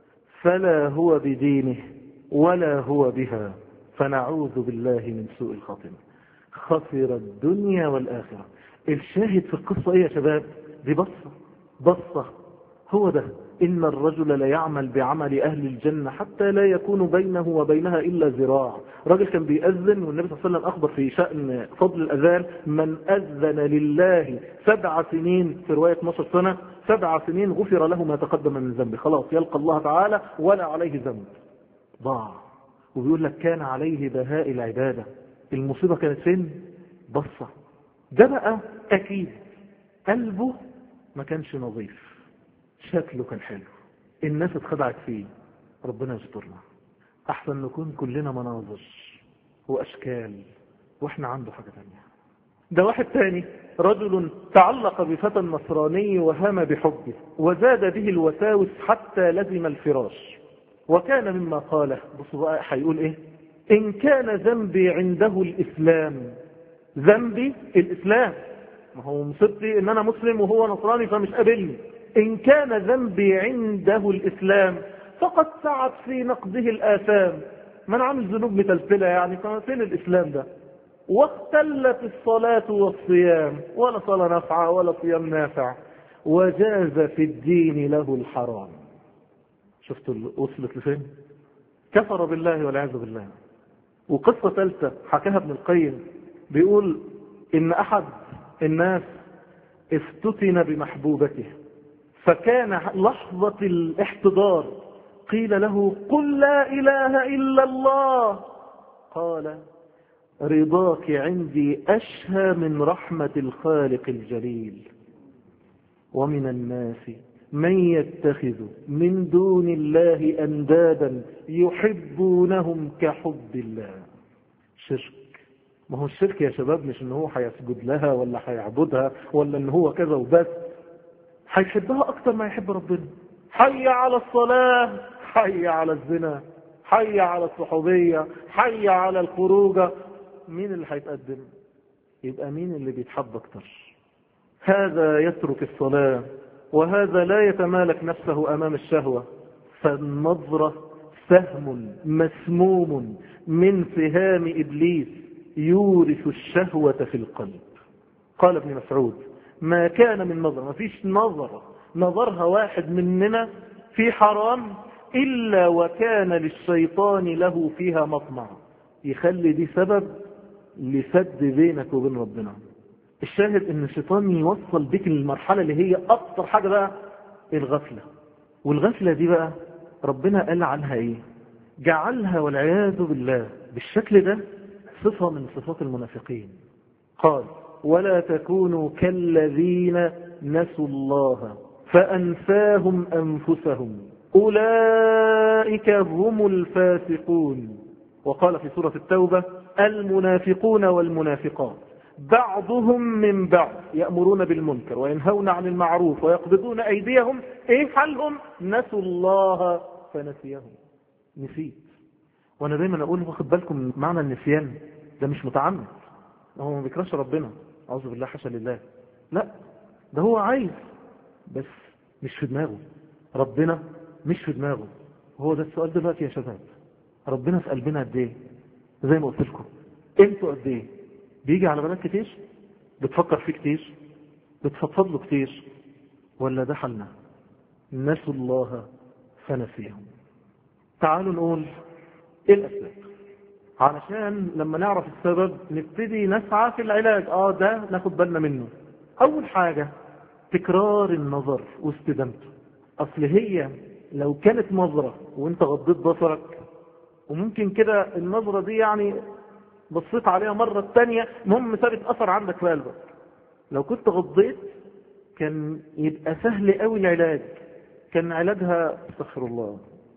فلا هو بدينه ولا هو بها، فنعوذ بالله من سوء الخاتمة. خسر الدنيا والآخرة. الشاهد في القصة ايه يا شباب؟ دي بصة. هو ده، إن الرجل لا يعمل بعمل أهل الجنة حتى لا يكون بينه وبينها إلا ذراع. راجل كان بيأذن والنبي صلى الله عليه وسلم أخبر في شأن فضل الأذان: من أذن لله 7 سنين، في رواية 12 سنة، 7 سنين غفر له ما تقدم من ذنبه. خلاص يلقى الله تعالى ولا عليه ذنب. ضاع. وبيقول لك كان عليه بهاء العبادة. المصيبة كانت فين؟ بصة. ده بقى أكيد قلبه ما كانش نظيف، شكله كان حلو، الناس اتخدعت فيه. ربنا يسترنا. احسن نكون كلنا مناظر واشكال واحنا عنده حاجة تانية. ده واحد تاني، رجل تعلق بفتى نصراني وهام بحبه وزاد به الوساوس حتى لزم الفراش. وكان مما قاله، بصوا بقى هيقول ايه: ان كان ذنبي عنده الاسلام. ذنبي الاسلام، ما هو مصيبتي ان انا مسلم وهو نصراني فمش قابلني. إن كان ذنبي عنده الإسلام فقد سعت في نقضه الآثام. من عامل ذنوب متلتلة يعني، فين الإسلام ده؟ واختلت الصلاة والصيام، ولا صلاة نافعة ولا صيام نافع. وجاز في الدين له الحرام. شفتوا وصلت لفين؟ كفر بالله والعياذ بالله. وقصة ثالثة حكاها ابن القيم، بيقول إن أحد الناس افتتن بمحبوبته، فكان لحظة الاحتضار قيل له: قل لا إله إلا الله. قال: رضاك عندي أشهى من رحمة الخالق الجليل. ومن الناس من يتخذ من دون الله أندادا يحبونهم كحب الله. شرك. ما هو الشرك يا شباب مش ان هو هيسجد لها ولا هيعبدها ولا ان هو كذا وبس، هيحبها اكتر ما يحب ربنا. حي على الصلاة، حي على الزنا، حي على الصحوبية، حي على الخروجة. مين اللي هيتقدم؟ يبقى مين اللي بيتحب اكتر؟ هذا يترك الصلاة وهذا لا يتمالك نفسه امام الشهوة. فالنظرة سهم مسموم من سهام ابليس يورث الشهوة في القلب. قال ابن مسعود: ما كان من نظر، ما فيش نظرها واحد مننا في حرام إلا وكان للشيطان له فيها مطمع، يخلي دي سبب لسد بينك وبين ربنا. الشاهد ان الشيطان يوصل بك للمرحلة اللي هي اكتر حاجة بقى، الغفلة. والغفلة دي بقى ربنا قال عنها ايه؟ جعلها والعياذ بالله بالشكل ده صفة من صفات المنافقين. قال: ولا تكونوا كالذين نسوا الله فأنساهم أنفسهم أولئك هم الفاسقون. وقال في سورة التوبة: المنافقون والمنافقات بعضهم من بعض يأمرون بالمنكر وينهون عن المعروف ويقبضون أيديهم. ايه حالهم؟ نسوا الله فنسيهم. نسيت. وانا دايما اقول واخد بالكم من معنى النسيان ده مش متعمد، هو ما بيكرهش ربنا، اعوذ بالله حاشا لله، لا ده هو عايز بس مش في دماغه. ربنا مش في دماغه. هو ده السؤال دلوقتي يا شباب، ربنا في قلبنا قد ايه؟ زي ما قلت لكم انتوا قد ايه؟ بيجي على بالك كتير؟ بتفكر فيه كتير؟ بتفضفض له كتير، ولا ده حالنا؟ نسوا الله فنسيهم. تعالوا نقول ايه الاسباب، علشان لما نعرف السبب نبتدي نسعى في العلاج. ده ناخد بالنا منه. اول حاجة تكرار النظر واستدامته. اصل هي لو كانت نظرة وانت غضيت بصرك، وممكن كده النظرة دي يعني بصيت عليها مرة التانية، المهم سابت اثر عندك في قلبك، لو كنت غضيت كان يبقى سهل قوي العلاج. كان علاجها استغفر الله،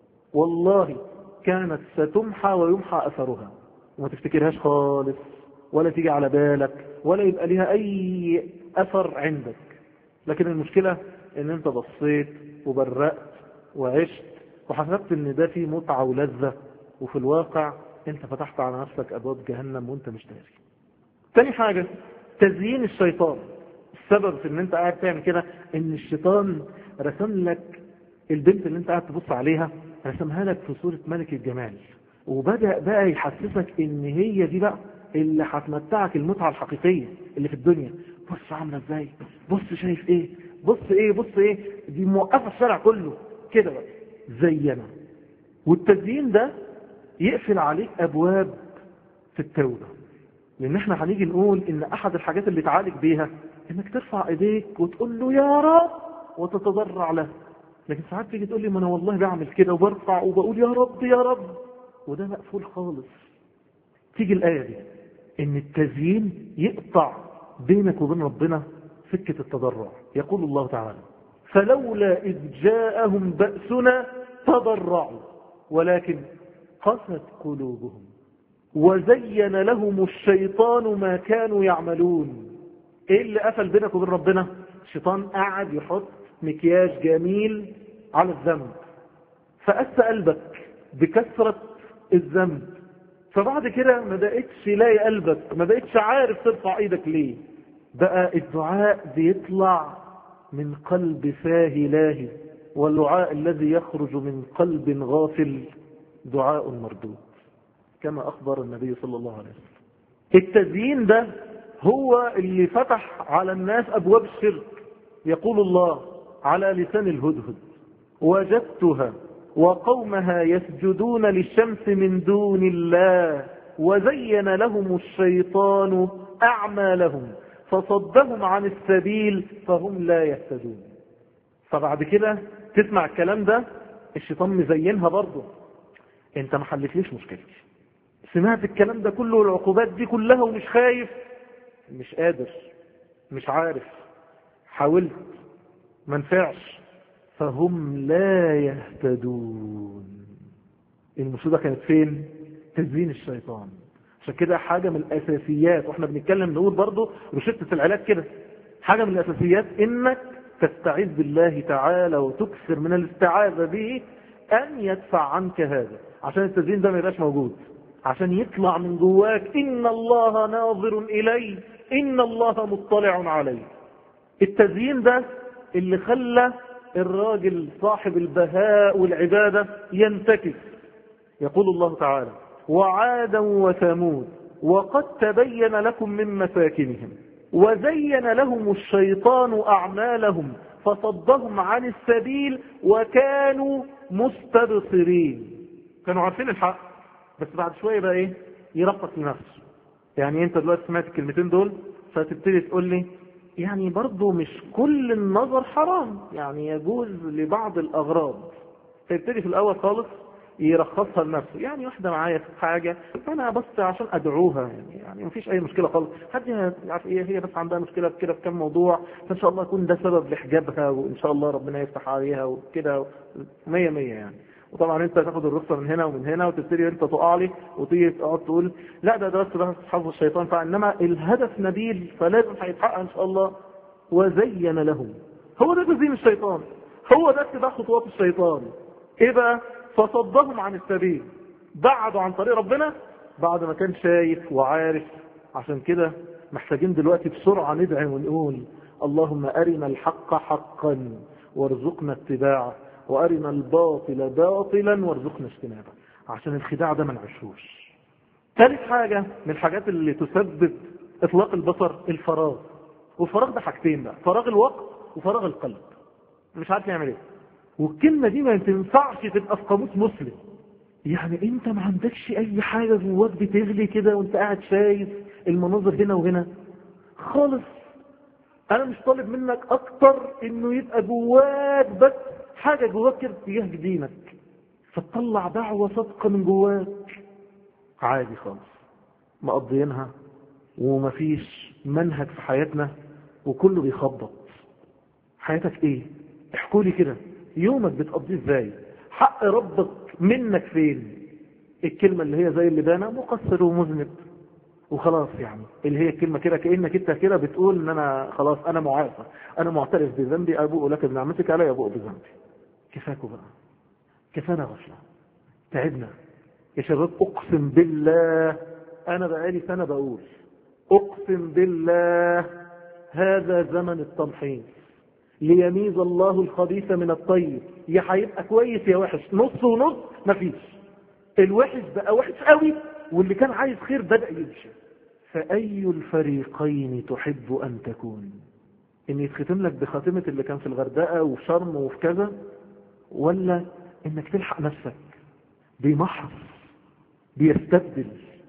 والله كانت ستمحى ويمحى اثرها، وما تفتكرهاش خالص، ولا تيجي على بالك، ولا يبقى لها اي اثر عندك. لكن المشكلة ان انت بصيت وبرقت وعشت وحسبت ان ده فيه متعة ولذة، وفي الواقع انت فتحت على نفسك ابواب جهنم وانت مش داري. تاني حاجة تزيين الشيطان. السبب في ان انت قاعد تعمل كده ان الشيطان رسم لك البنت اللي انت قاعد تبص عليها، رسمها لك في صورة ملك الجمال، وبدأ بقى يحسسك ان هي دي بقى اللي هتمتعك المتعة الحقيقية اللي في الدنيا. بص عاملة ازاي، بص شايف ايه، بص ايه، بص ايه، دي موقفة الشارع كله كده بقى زينا. والتزيين ده يقفل عليك ابواب في التوبة، لان احنا هنيجي نقول ان احد الحاجات اللي تعالج بيها انك ترفع ايديك وتقول له يا رب وتتضرع له. لكن ساعات تيجي تقول لي ما انا والله بعمل كده وبرفع وبقول يا رب يا رب، وده مقفول خالص. تيجي الآية دي ان التزيين يقطع بينك وبين ربنا سكة التضرع. يقول الله تعالى فلولا إذ جاءهم بأسنا تضرعوا ولكن قست قلوبهم وزين لهم الشيطان ما كانوا يعملون. ايه اللي قفل بينك وبين ربنا؟ الشيطان قاعد يحط مكياج جميل على الذنب، فقس قلبك بكثرة الذنب، فبعد كده ما بقتش لاقي قلبك، ما بقتش عارف ترفع ايدك ليه. بقى الدعاء بيطلع من قلب ساهي لاهي، والدعاء الذي يخرج من قلب غافل دعاء مردود، كما أخبر النبي صلى الله عليه وسلم. التزيين ده هو اللي فتح على الناس أبواب الشرك. يقول الله على لسان الهدهد وجدتها وقومها يسجدون للشمس من دون الله وزين لهم الشيطان أعمالهم فصدهم عن السبيل فهم لا يهتدون. فبعد كده تسمع الكلام ده الشيطان مزينها برضه. انت ما حلتليش مشكلتي، سمعت الكلام ده كله والعقوبات دي كلها ومش خايف، مش قادر، مش عارف، حاولت ما نفعش، فهم لا يهتدون. المصيبة كانت فين؟ تزيين الشيطان. عشان كده حاجة من الأساسيات، واحنا بنتكلم نقول برضو رشدة العلاج كده، حاجة من الأساسيات انك تستعيذ بالله تعالى وتكثر من الاستعاذة به ان يدفع عنك هذا، عشان التزيين ده ما يبقاش موجود، عشان يطلع من جواك ان الله ناظر الي، ان الله مطلع علي. التزيين ده اللي خلى الراجل صاحب البهاء والعبادة ينتكس. يقول الله تعالى وعادا وثمود وقد تبين لكم من مساكنهم وزين لهم الشيطان أعمالهم فصدهم عن السبيل وكانوا مستبصرين. كانوا عارفين الحق بس بعد شوية بقى ايه؟ يرقص لنفسه. يعني انت دلوقتي سمعت الكلمتين دول فتبتدي تقول لي يعني برضو مش كل النظر حرام، يعني يجوز لبعض الأغراض. فيبتدي في الأول خالص يرخصها لنفسه، يعني واحدة معايا في حاجة فأنا بس عشان أدعوها، يعني مفيش أي مشكلة خالص، حد يعرف إيه هي بس عندها مشكلة كده في كم موضوع، فإن شاء الله يكون ده سبب لحجابها، وإن شاء الله ربنا يفتح عليها وكده 100 100 يعني. وطبعا انت تاخد الرخصة من هنا ومن هنا وتبتدي انت تقع لي وتيجي تقعد تقول لا ده بس حظ الشيطان، فانما الهدف نبيل فلازم هيتحقق ان شاء الله. وزين لهم، هو ده تزيين الشيطان، هو ده اتباع خطوات الشيطان. ايه بقى؟ فصدهم عن السبيل، بعدوا عن طريق ربنا بعد ما كان شايف وعارف. عشان كده محتاجين دلوقتي بسرعة ندعي ونقول اللهم أرنا الحق حقا وارزقنا اتباعه وأرنا الباطل باطلا وارزقنا اجتنابه، عشان الخداع ده ما نعيشوش. ثالث حاجة من الحاجات اللي تسبب إطلاق البصر الفراغ. والفراغ ده حاجتين بقى، فراغ الوقت وفراغ القلب. مش عارف يعمل ايه. والكلمة دي ما تنفعش تبقى في قاموس مسلم. يعني انت ما عندكش اي حاجة جواك بتغلي كده وانت قاعد شايف المناظر هنا وهنا خالص. انا مش طالب منك اكتر انه يبقى جواك بس حاجة جواك كده تجاه دينك، فتطلع دعوة صادقة من جواك عادي خالص، مقضيينها ومفيش منهج في حياتنا وكله بيخبط. حياتك ايه؟ احكوا لي كده، يومك بتقضيه ازاي؟ حق ربك منك فين؟ الكلمة اللي هي زي اللي بانا مقصر ومذنب وخلاص، يعني اللي هي الكلمة كده كأنك انت كده بتقول ان انا خلاص انا معافى، انا معترف بذنبي، ابوء لك بنعمتك علي ابوء بذنبي. كفاكوا بقى، كفانا غفلة، تعبنا يا شباب. اقسم بالله انا بقالي سنة بقول اقسم بالله هذا زمن التمحيص ليميز الله الخبيث من الطيب. يا هيبقى كويس يا وحش، نص ونص مفيش. الوحش بقى وحش قوي واللي كان عايز خير بدأ يمشي. فأي الفريقين تحب أن تكون؟ إن يتختم لك بخاتمة اللي كان في الغردقة وفي شرم وفي كذا، ولا إنك تلحق نفسك بيمحص بيستبدل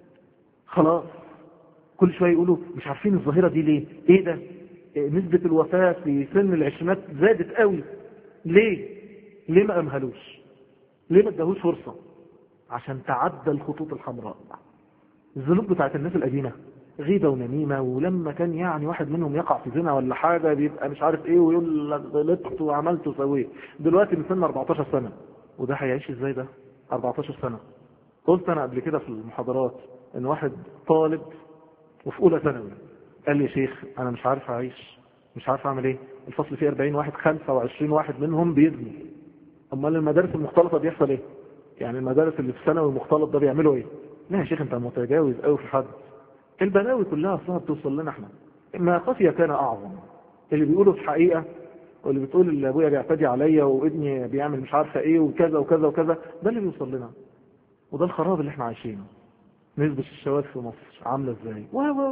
خلاص. كل شوية يقولوا مش عارفين الظاهرة دي ليه، ايه ده؟ نسبة الوفاة في سن العشرينات زادت قوي. ليه؟ ليه ما امهلوش؟ ليه ما اداهوش فرصة؟ عشان تعدى الخطوط الحمراء. الذنوب بتاعت الناس القديمة غيبة ونميمة، ولما كان يعني واحد منهم يقع في زنا ولا حاجة بيبقى مش عارف ايه ويقول غلطت وعملت وسويت. دلوقتي من سن 14 سنة، وده هيعيش ازاي ده 14 سنة؟ قلت انا قبل كده في المحاضرات ان واحد طالب وفي اولى ثانوي قال لي يا شيخ انا مش عارف اعيش، مش عارف اعمل ايه، الفصل فيه 40 واحد 25 واحد منهم بيزنوا. امال المدارس المختلطه بيحصل ايه؟ يعني المدارس اللي في ثانوي المختلط ده بيعملوا ايه؟ لا يا شيخ انت متجاوز قوي في حد. البلاوي كلها اصلا بتوصل لنا احنا، ما خفي كان اعظم. اللي بيقولوا في حقيقه، واللي بتقول اللي ابويا بيعتدي عليا وابني بيعمل مش عارفه ايه وكذا وكذا وكذا، ده اللي بيوصل لنا، وده الخراب اللي احنا عايشينه. نسبة الشباب في مصر عاملة ازاي؟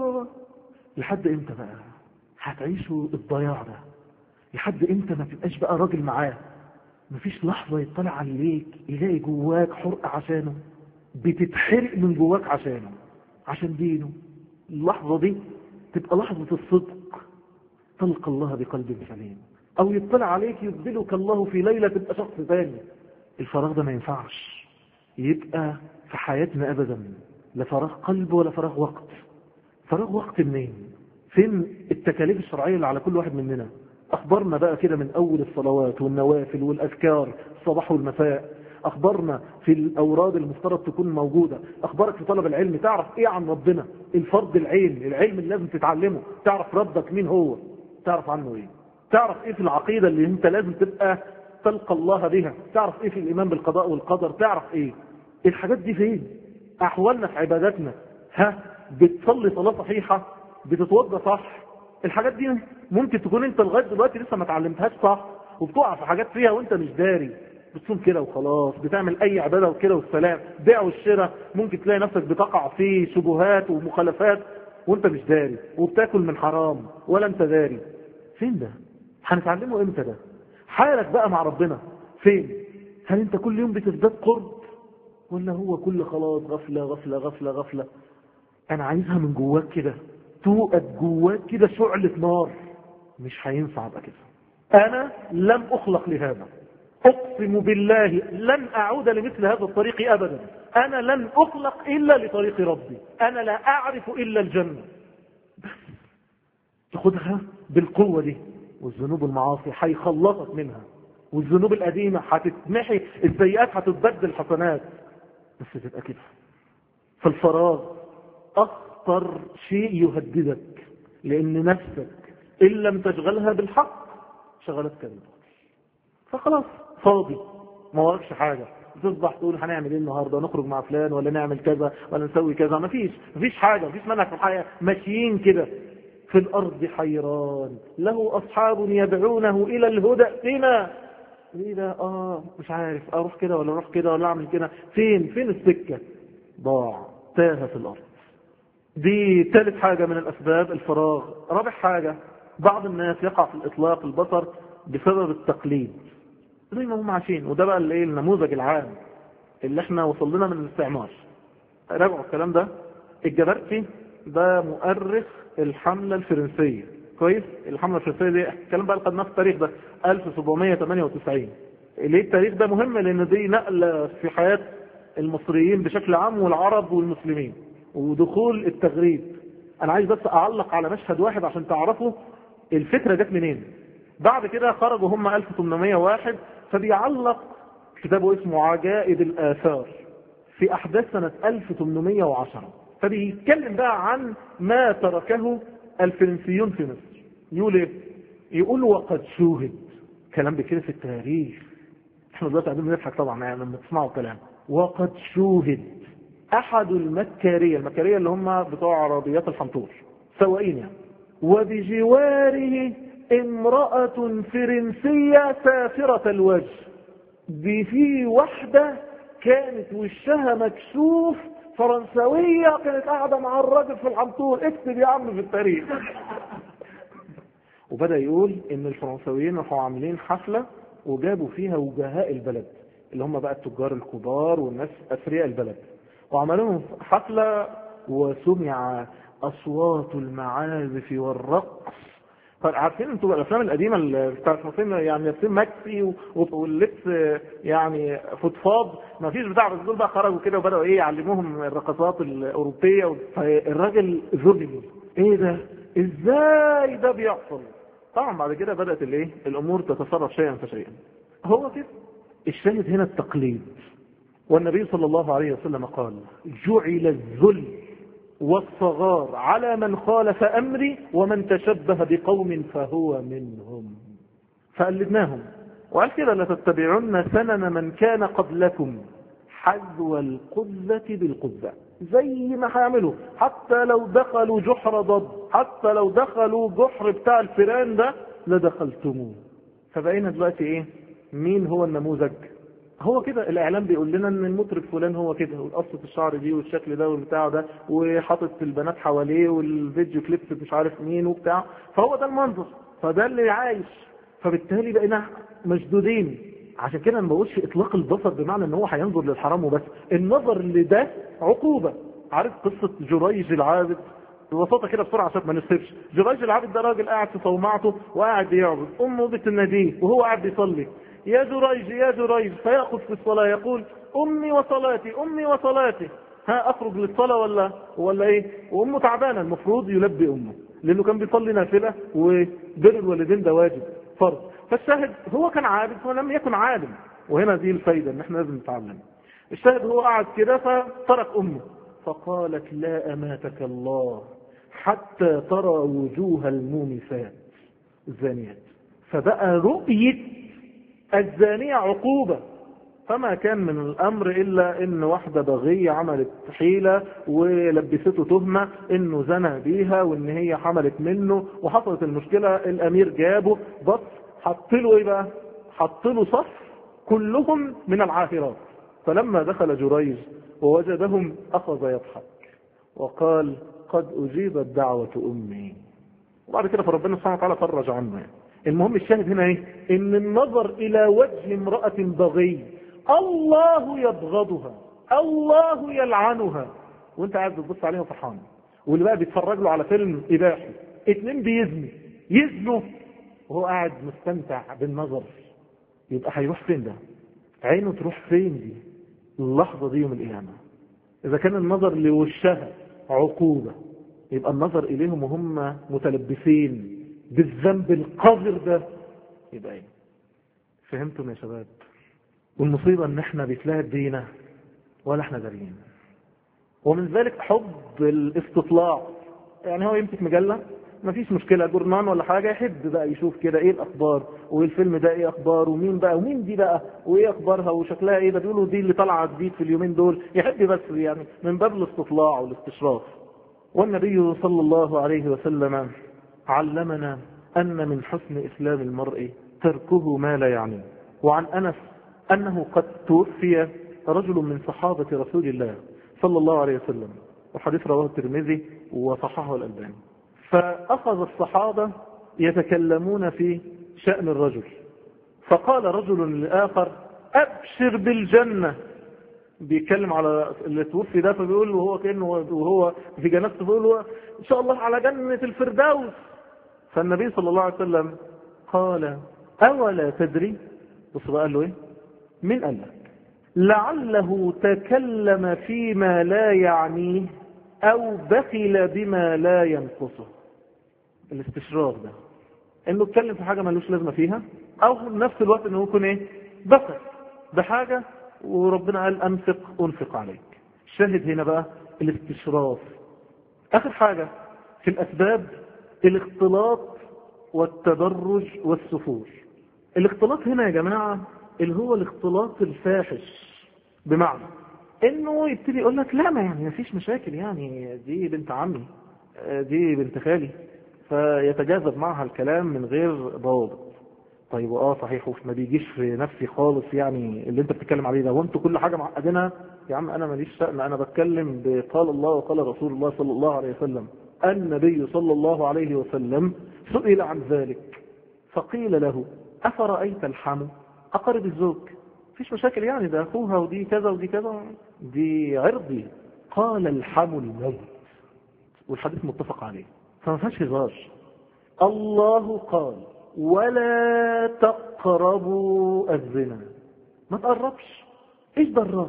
لحد امتى بقى هتعيشوا الضياع ده؟ لحد امتى ما تبقاش بقى راجل معاه؟ مفيش لحظة يطلع عليك يلاقي جواك حرقة عشانه، بتتحرق من جواك عشانه، عشان دينه. اللحظة دي تبقى لحظة الصدق، تلقى الله بقلب سليم. او يطلع عليك يبدلك الله في ليلة تبقى شخص ثاني. الفراغ ده ما ينفعش يبقى في حياتنا ابدا، لا فراغ قلب ولا فراغ وقت. فراغ وقت منين؟ فين التكاليف الشرعية اللي على كل واحد مننا؟ اخبرنا بقى كده من اول الصلوات والنوافل والاذكار الصباح والمساء، اخبرنا في الاوراد المفترض تكون موجودة، اخبارك في طلب العلم، تعرف ايه عن ربنا، الفرض العين، العلم اللي لازم تتعلمه، تعرف ربك مين هو، تعرف عنه ايه، تعرف ايه في العقيدة اللي انت لازم تبقى تلقى الله بها، تعرف ايه في الايمان بالقضاء والقدر، تعرف ايه الحاجات دي. فين احوالنا في عباداتنا؟ بتصلي صلاة صحيحة؟ بتتوضى صح؟ الحاجات دي ممكن تكون انت لغاية دلوقتي لسه ما اتعلمتهاش صح، وبتقع في حاجات فيها وانت مش داري. بتصوم كده وخلاص، بتعمل اي عبادة وكده والسلام، بيع والشراء ممكن تلاقي نفسك بتقع في شبهات ومخالفات وانت مش داري، وبتاكل من حرام ولا انت داري. فين ده؟ هنتعلمه امتى ده؟ حالك بقى مع ربنا فين؟ هل انت كل يوم بتزداد قرب، ولا هو كل خلاص غفلة غفلة غفلة غفلة؟ انا عايزها من جواك كده، توقد جواك كده شعلة نار. مش هينفع بقى كده. انا لم اخلق لهذا، اقسم بالله لن اعود لمثل هذا الطريق ابدا. انا لن اخلق الا لطريق ربي، انا لا اعرف الا الجنة. بس تاخدها بالقوة دي، والذنوب المعاصي هيخلصك منها، والذنوب القديمة هتتمحي، السيئات هتتبدل حسنات، بس تبقى كده. فالفراغ اخطر شيء يهددك، لان نفسك ان لم تشغلها بالحق شغلتك بالباطل. فخلاص فاضي، ما وراكش حاجة، تصبح تقول هنعمل ايه النهارده، نخرج مع فلان ولا نعمل كذا ولا نسوي كذا. مفيش حاجة، مفيش منهج في الحياة، ماشيين كده في الارض حيران. له اصحاب يدعونه الى الهدى ائتنا. ايه ده؟ مش عارف اروح كده ولا اروح كده ولا اعمل كده. فين السكة؟ ضاع، تاه في الارض. دي ثالث حاجة من الاسباب، الفراغ. رابع حاجة بعض الناس يقع في الإطلاق البصر بسبب التقليد زي ما هم عايشين، وده بقى اللي النموذج العام اللي احنا وصلنا من الاستعمار. راجعوا الكلام ده. الجبرتي ده مؤرخ الحملة الفرنسية، كويس؟ الحملة الفرنسية دي الكلام بقى خدناه في التاريخ ده 1798. ليه التاريخ ده مهم؟ لان دي نقلة في حياة المصريين بشكل عام والعرب والمسلمين ودخول التغريب. انا عايز بس اعلق على مشهد واحد عشان تعرفوا الفكرة جت منين. بعد كده خرجوا هم 1801، فبيعلق كتابه اسمه عجائب الآثار في أحداث سنة 1810، فبيتكلم بقى عن ما تركه الفرنسيون في مصر. يقول ايه؟ يقول وقد شوهد، كلام بكده في التاريخ. احنا دلوقتي قاعدين بنضحك طبعا يعني لما تسمعوا الكلام. وقد شوهد احد المكارية اللي هم بتوع عربيات الحنطور، سواقين يعني، وبجواره امرأة فرنسية سافرة الوجه. دي في واحدة كانت وشها مكشوف فرنسوية كانت قاعدة مع الراجل في الحنطور. اكتب يا عم في التاريخ. وبدأ يقول ان الفرنسويين راحوا عاملين حفلة وجابوا فيها وجهاء البلد اللي هم بقى التجار الكبار والناس اثرياء البلد، وعملوا لهم حفلة وسمع اصوات المعازف والرقص. عارفين انتوا الافلام القديمه بتاعت المصريين يعني لابسين ماكسي واللبس يعني فضفاض، ما فيش بتاع، بس دول بقى خرجوا كده وبداوا ايه يعلموهم الرقصات الاوروبيه. فالراجل ذهل، ايه ده؟ ازاي ده بيحصل؟ طبعا بعد كده بدات الايه الامور تتصرف شيئا فشيئا. هو كده الشاهد هنا التقليد. والنبي صلى الله عليه وسلم قال جعل الذل والصغار على من خالف أمري ومن تشبه بقوم فهو منهم. فقلدناهم وقال كده لتتبعن سنن من كان قبلكم حذو القذة بالقذة، زي ما هيعملوا حتى لو دخلوا جحر ضد، حتى لو دخلوا جحر بتاع الفيران ده لدخلتموه. فبقينا دلوقتي ايه؟ مين هو النموذج؟ هو كده الاعلام بيقول لنا ان المطرب فلان هو كده، والقصة الشعر دي والشكل ده والبتاع ده وحاطط البنات حواليه والفيديو كليبس مش عارف مين وبتاع، فهو ده المنظر، فده اللي عايش. فبالتالي بقينا مشدودين. عشان كده ما بقولش اطلاق البصر بمعنى ان هو هينظر للحرام وبس، النظر لده عقوبة. عارف قصة جريج العابد؟ ببساطة كده بسرعة عشان ما نسيبش. جريج العابد ده راجل قاعد في صومعته وقاعد يعبد، امه بتناديه وهو قاعد بيصلي يا جريج يا جريج، فيأخذ في الصلاة يقول امي وصلاتي امي وصلاتي، ها اخرج للصلاة ولا ايه؟ وامه تعبانة، المفروض يلبي امه لانه كان بيصلي نافلة وبر الوالدين ده واجب فرض. فالشاهد هو كان عابد ولم يكن عالم، وهنا دي الفايدة ان احنا لازم نتعلم. الشاهد هو قاعد كده فترك امه فقالت لا اماتك الله حتى ترى وجوه المومسات الزانيات. فبقى رؤية الزانية عقوبة. فما كان من الامر الا ان واحدة بغية عملت حيلة ولبسته تهمة انه زنى بيها وان هي حملت منه وحصلت المشكلة. الامير جابه بص حط له ايه بقى؟ حط له صف كلهم من العاهرات. فلما دخل جريج ووجدهم اخذ يضحك وقال قد اجيبت دعوة امي. وبعد كده فربنا سبحانه وتعالى فرج عنه يعني. المهم الشاهد هنا ايه؟ ان النظر الى وجه امرأة بغي الله يبغضها الله يلعنها وانت قاعد بتبص عليها فرحان، واللي بقى بيتفرج له على فيلم اباحي اتنين يزنوا وهو قاعد مستمتع بالنظر، يبقى هيروح فين ده؟ عينه تروح فين دي اللحظة دي يوم القيامة؟ اذا كان النظر لوشها عقوبة، يبقى النظر اليهم وهم متلبسين بالذنب القذر ده يبقى ايه؟ فهمتم يا شباب؟ والمصيبة ان احنا بيتلاهب بينا ولا احنا دارين. ومن ذلك حب الاستطلاع. يعني هو يمسك مجلة مفيش مشكلة جورنان ولا حاجة، يحب بقى يشوف كده ايه الاخبار والفيلم ده ايه اخبار ومين بقى ومين دي بقى وايه اخبارها وشكلها ايه، ده بيقولوا دي اللي طالعه جديد في اليومين دول، يحب بس يعني من باب الاستطلاع والاستشراف. والنبي صلى الله عليه وسلم علمنا أن من حسن إسلام المرء تركه ما لا يعنيه. وعن أنس أنه قد توفي رجل من صحابة رسول الله صلى الله عليه وسلم، وحديث رواه الترمذي وصححه الألباني. فأخذ الصحابة يتكلمون في شأن الرجل، فقال رجل للآخر أبشر بالجنة، بيتكلم على اللي توفي ده، فبيقول وهو كأنه وهو في جنازته بيقول له إن شاء الله على جنة الفردوس. فالنبي صلى الله عليه وسلم قال أولا تدري، بص بقى قال له إيه؟ من قال لك لعله تكلم فيما لا يعنيه أو بخل بما لا ينقصه. الاستشراف ده انه اتكلم في حاجة ملوش لازمة فيها، او في نفس الوقت انه يكون ايه بخل بحاجة وربنا قال انفق عليك. الشاهد هنا بقى الاستشراف. اخر حاجة في الاسباب الاختلاط والتدرج والسفور. الاختلاط هنا يا جماعة اللي هو الاختلاط الفاحش، بمعنى انه يبتدي يقول لك لا ما يعني مفيش مشاكل، يعني دي بنت عمي، دي بنت خالي، فيتجاذب معها الكلام من غير ضوابط. طيب صحيح ما بيجيش في نفسي خالص يعني اللي انت بتتكلم عليه ده، وانتوا كل حاجة معقدينها. يا عم انا ماليش شأن، انا بتكلم بقال الله وقال رسول الله صلى الله عليه وسلم. النبي صلى الله عليه وسلم سئل عن ذلك فقيل له أفرأيت الحم أقرب الزوج، مفيش مشاكل يعني، ده أخوها ودي كذا ودي كذا، دي عرضي. قال الحم الموت، والحديث متفق عليه فما فيهاش هزار. الله قال ولا تقربوا الزنا، ما تقربش. ايش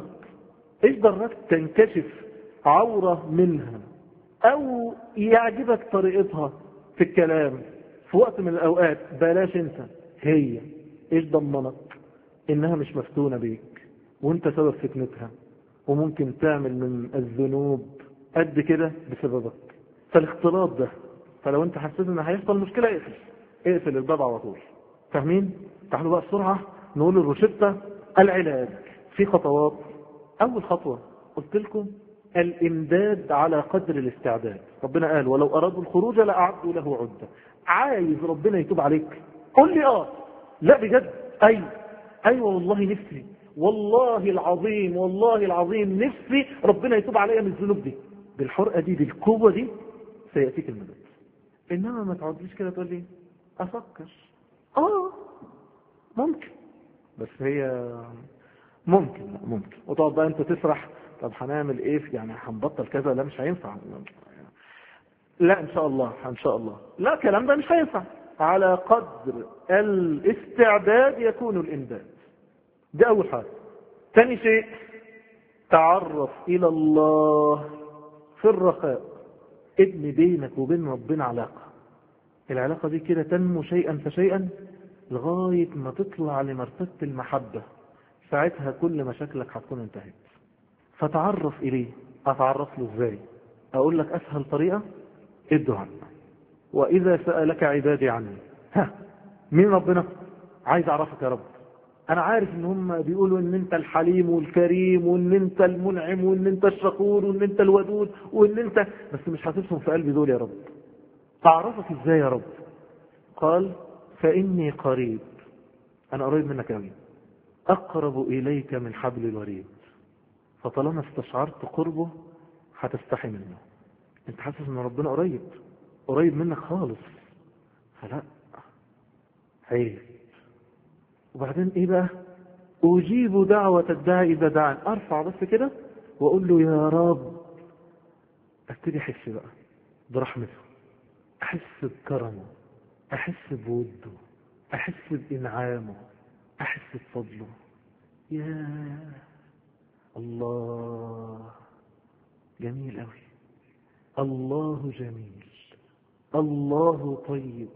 دراك تنكشف عورة منها او يعجبك طريقتها في الكلام في وقت من الاوقات، بلاش انت هي. ايش ضمنك انها مش مفتونة بيك وانت سبب فتنتها، وممكن تعمل من الذنوب قد كده بسببك. فالاختلاط ده، فلو انت حسيت ان هيحصل مشكلة اقفل الباب على طول. فاهمين؟ تعالوا بقى بسرعة نقول الروشتة. العلاج في خطوات. اول خطوة قلت لكم الامداد على قدر الاستعداد. ربنا قال ولو ارادوا الخروج لاعدوا له عدة. عايز ربنا يتوب عليك قل لي لا بجد ايوه والله نفسي، والله العظيم نفسي ربنا يتوب عليا من الذنوب دي. بالحرقة دي بالقوة دي سيأتيك المدد. انما ما تقعدليش كده تقول لي افكر. ممكن، بس هي ممكن وتقعد بقى انت تسرح. طب هنعمل ايه يعني هنبطل كذا؟ لا مش هينفع. لا ان شاء الله لا، الكلام ده مش هينفع. على قدر الاستعداد يكون الامداد. ده اول حاجة. ثاني شيء تعرف الى الله في الرخاء. ابني بينك وبين ربنا علاقة. العلاقة دي كده تنمو شيئا فشيئا لغاية ما تطلع لمرتبة المحبة. ساعتها كل مشاكلك هتكون انتهت. فتعرف إليه. أتعرف له إزاي؟ أقول لك أسهل طريقة، الدعاء. وإذا سألك عبادي عني، مين ربنا؟ عايز أعرفك يا رب. أنا عارف إن هم بيقولوا إن أنت الحليم والكريم وإن أنت المنعم وإن أنت الشكور وإن أنت الودود وإن أنت، بس مش حاسسهم في قلبي دول يا رب. أعرفك إزاي يا رب؟ قال فإني قريب، أنا قريب منك أوي، أقرب إليك من حبل الوريد. فطالما استشعرت قربه هتستحي منه. انت حاسس ان ربنا قريب منك خالص، فلا عيب. وبعدين ايه بقى؟ اجيب دعوة الداعي اذا دعان. ارفع بس كده واقول له يا رب. ابتدي احس بقى برحمته، احس بكرمه، احس بوده، احس بانعامه، احس بفضله. يا الله جميل قوي. الله جميل، الله طيب،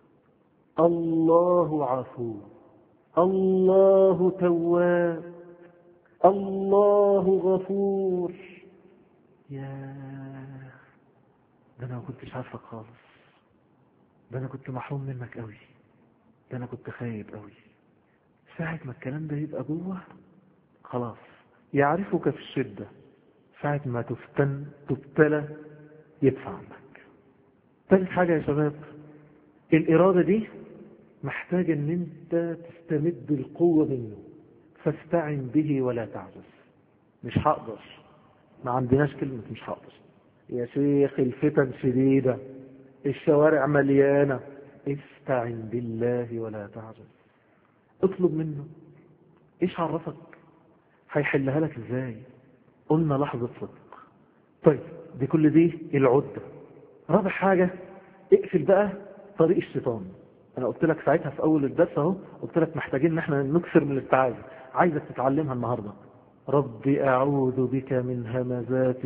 الله عفو، الله تواب، الله غفور. يا ده انا ما كنتش عارفك خالص، ده انا كنت محروم منك قوي، ده انا كنت خايب قوي. ساعة ما الكلام ده يبقى جوه خلاص يعرفك في الشدة، ساعة ما تبتلى يدفع عنك. ثالث حاجة يا شباب، الإرادة دي محتاج ان انت تستمد القوة منه، فاستعن به ولا تعجز. مش هقدر، ما عندناش كلمة مش هقدر يا شيخ، الفتن شديدة، الشوارع مليانة، استعن بالله ولا تعجز. اطلب منه. ايش عرفك هيحلها لك ازاي؟ قلنا لحظة صدق. طيب دي كل دي العدة. رابع حاجة، اقفل بقى طريق الشيطان. انا قلت لك ساعتها في اول الدرس اهو، قلت لك محتاجين ان احنا نكثر من الاستعاذة. عايزك تتعلمها النهاردة. ربي اعوذ بك من همزات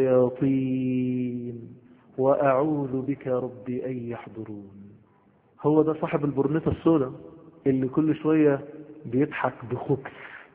الشياطين واعوذ بك ربي ان يحضرون. هو ده صاحب البرنيطة السوداء اللي كل شوية بيضحك بخبث،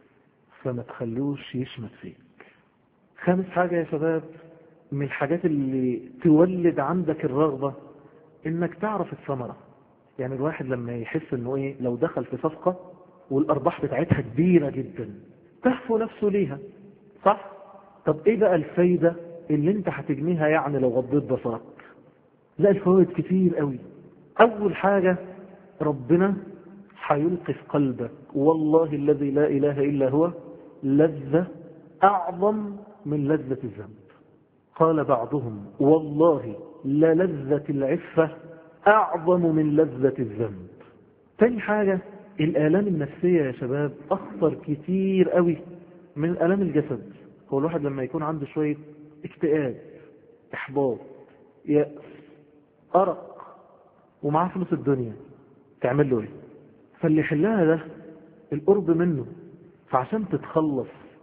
فما تخلوش يشمت فيك. خامس حاجة يا شباب، من الحاجات اللي تولد عندك الرغبة، انك تعرف الثمرة. يعني الواحد لما يحس انه ايه، لو دخل في صفقة والارباح بتاعتها كبيرة جدا تهفو نفسه ليها، صح؟ طب ايه بقى الفايدة اللي انت هتجنيها يعني لو غضيت بصرك؟ لا، الفوائد كتير قوي. اول حاجة، ربنا هيلقي في قلبك والله الذي لا اله الا هو لذة اعظم من لذة الذنب. قال بعضهم والله للذة العفة اعظم من لذة الذنب. تاني حاجة، الآلام النفسية يا شباب اخطر كتير قوي من آلام الجسد. هو الواحد لما يكون عنده شوية اكتئاب، احباط، يأس، أرق، ومعاه فلوس الدنيا، تعمل له ايه؟ فاللي يحلها ده القرب منه. فعشان تتخلص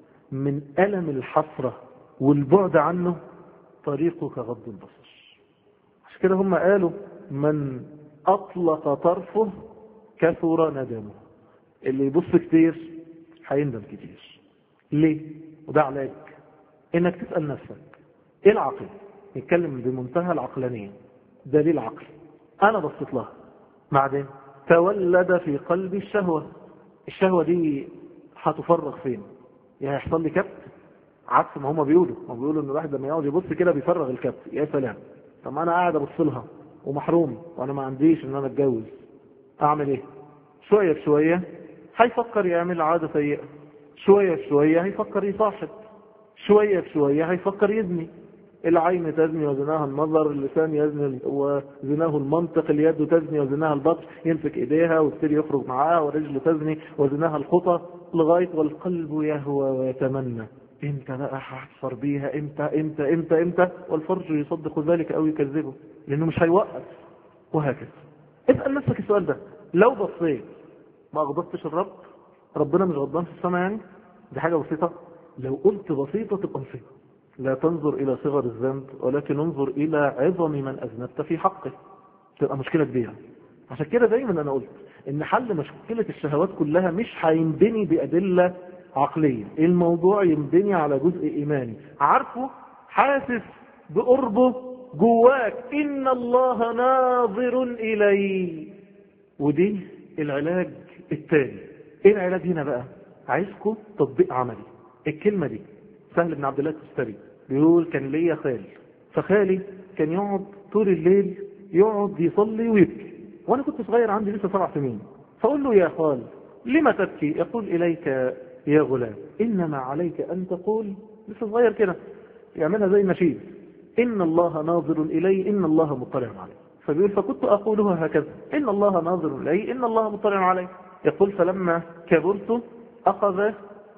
من ألم الحسرة والبعد عنه، طريقك غض البصر. عشان كده هم قالوا من أطلق طرفه كثر ندمه. اللي يبص كتير هيندم كتير. ليه؟ وده علاج انك تسأل نفسك ايه العقل؟ نتكلم بمنتهى العقلانية. دليل عقل، انا بصيت لها بعدين تولد في قلبي الشهوة. الشهوة دي هتفرغ فين؟ يعني هيحصل لي كبت، عكس ما هم بيقولوا ان الواحد لما يقعد يبص كده بيفرغ الكبت. يا سلام، طب ما انا قاعد ابص لها ومحروم وانا ما عنديش ان انا اتجوز، اعمل ايه؟ شوية بشوية هيفكر يعمل عادة سيئة، شوية بشوية هيفكر يصاحب، شوية بشوية هيفكر يزني. العين تزني وزناها النظر، اللسان يزني وزناه المنطق، اليد تزني وزناها البطش، يمسك ايديها ويبتدي يخرج معاها، والرجل تزني وزناها الخطى، لغاية والقلب يهوى ويتمنى. امتى بقى هحصر بيها؟ امتى امتى امتى امتى؟ والفرج يصدق ذلك او يكذبه، لانه مش هيوقف. وهكذا. اسأل نفسك السؤال ده. لو بصيت ما اغضبتش الرب، ربنا مش غضبان في السماء يعني؟ دي حاجة بسيطة. لو قلت بسيطة تبقى بسيطة. لا تنظر إلى صغر الذنب ولكن انظر إلى عظم من أذنبت في حقه، تبقى مشكلة كبيرة. عشان كده دايما أنا قلت إن حل مشكلة الشهوات كلها مش هينبني بأدلة عقلية. الموضوع ينبني على جزء إيماني، عارفه، حاسس بقربه جواك، إن الله ناظر إلي. ودي العلاج التالي. إيه العلاج هنا بقى؟ عايزكم تطبيق عملي. الكلمة دي سهل بن عبد الله التستري بيقول كان ليا خالي، فخالي كان يقعد طول الليل يقعد يصلي ويبكي، وانا كنت صغير عندي لسه 7 سنين. فاقول له يا خال لما تبكي؟ يقول اليك يا غلام انما عليك ان تقول، لسه صغير كده يعملها زي النشيد، ان الله ناظر الي ان الله مطلع علي. فبيقول فكنت اقولها هكذا، ان الله ناظر الي ان الله مطلع علي. يقول فلما كبرت اخذ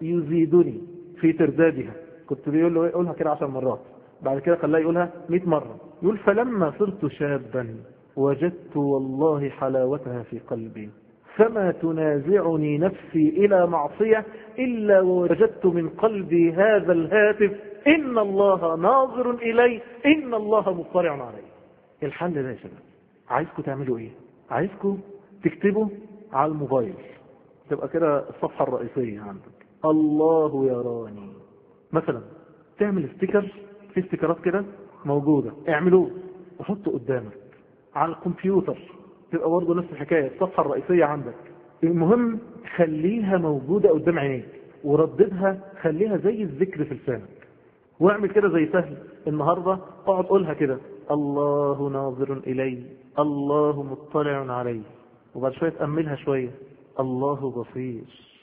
يزيدني في تردادها. كنت بيقول له يقولها كده 10 مرات، بعد كده خلاه يقولها 100 مرة. يقول فلما صرت شابا وجدت والله حلاوتها في قلبي، فما تنازعني نفسي إلى معصية إلا وجدت من قلبي هذا الهاتف، إن الله ناظر إلي إن الله مطلع علي. الحل ده يا شباب عايزكم تعملوا إيه؟ عايزكم تكتبوا على الموبايل، تبقى كده الصفحة الرئيسية عندك الله يراني. مثلا تعمل ستيكر، في ستيكرات كده موجودة، اعملوه وحطه قدامك على الكمبيوتر، تبقى برضه نفس الحكاية الصفحة الرئيسية عندك. المهم خليها موجودة قدام عينيك، ورددها خليها زي الذكر في لسانك. واعمل كده زي سهل النهاردة، اقعد قولها كده، الله ناظر إلي الله مطلع علي. وبعد شوية تأملها شوية، الله بصير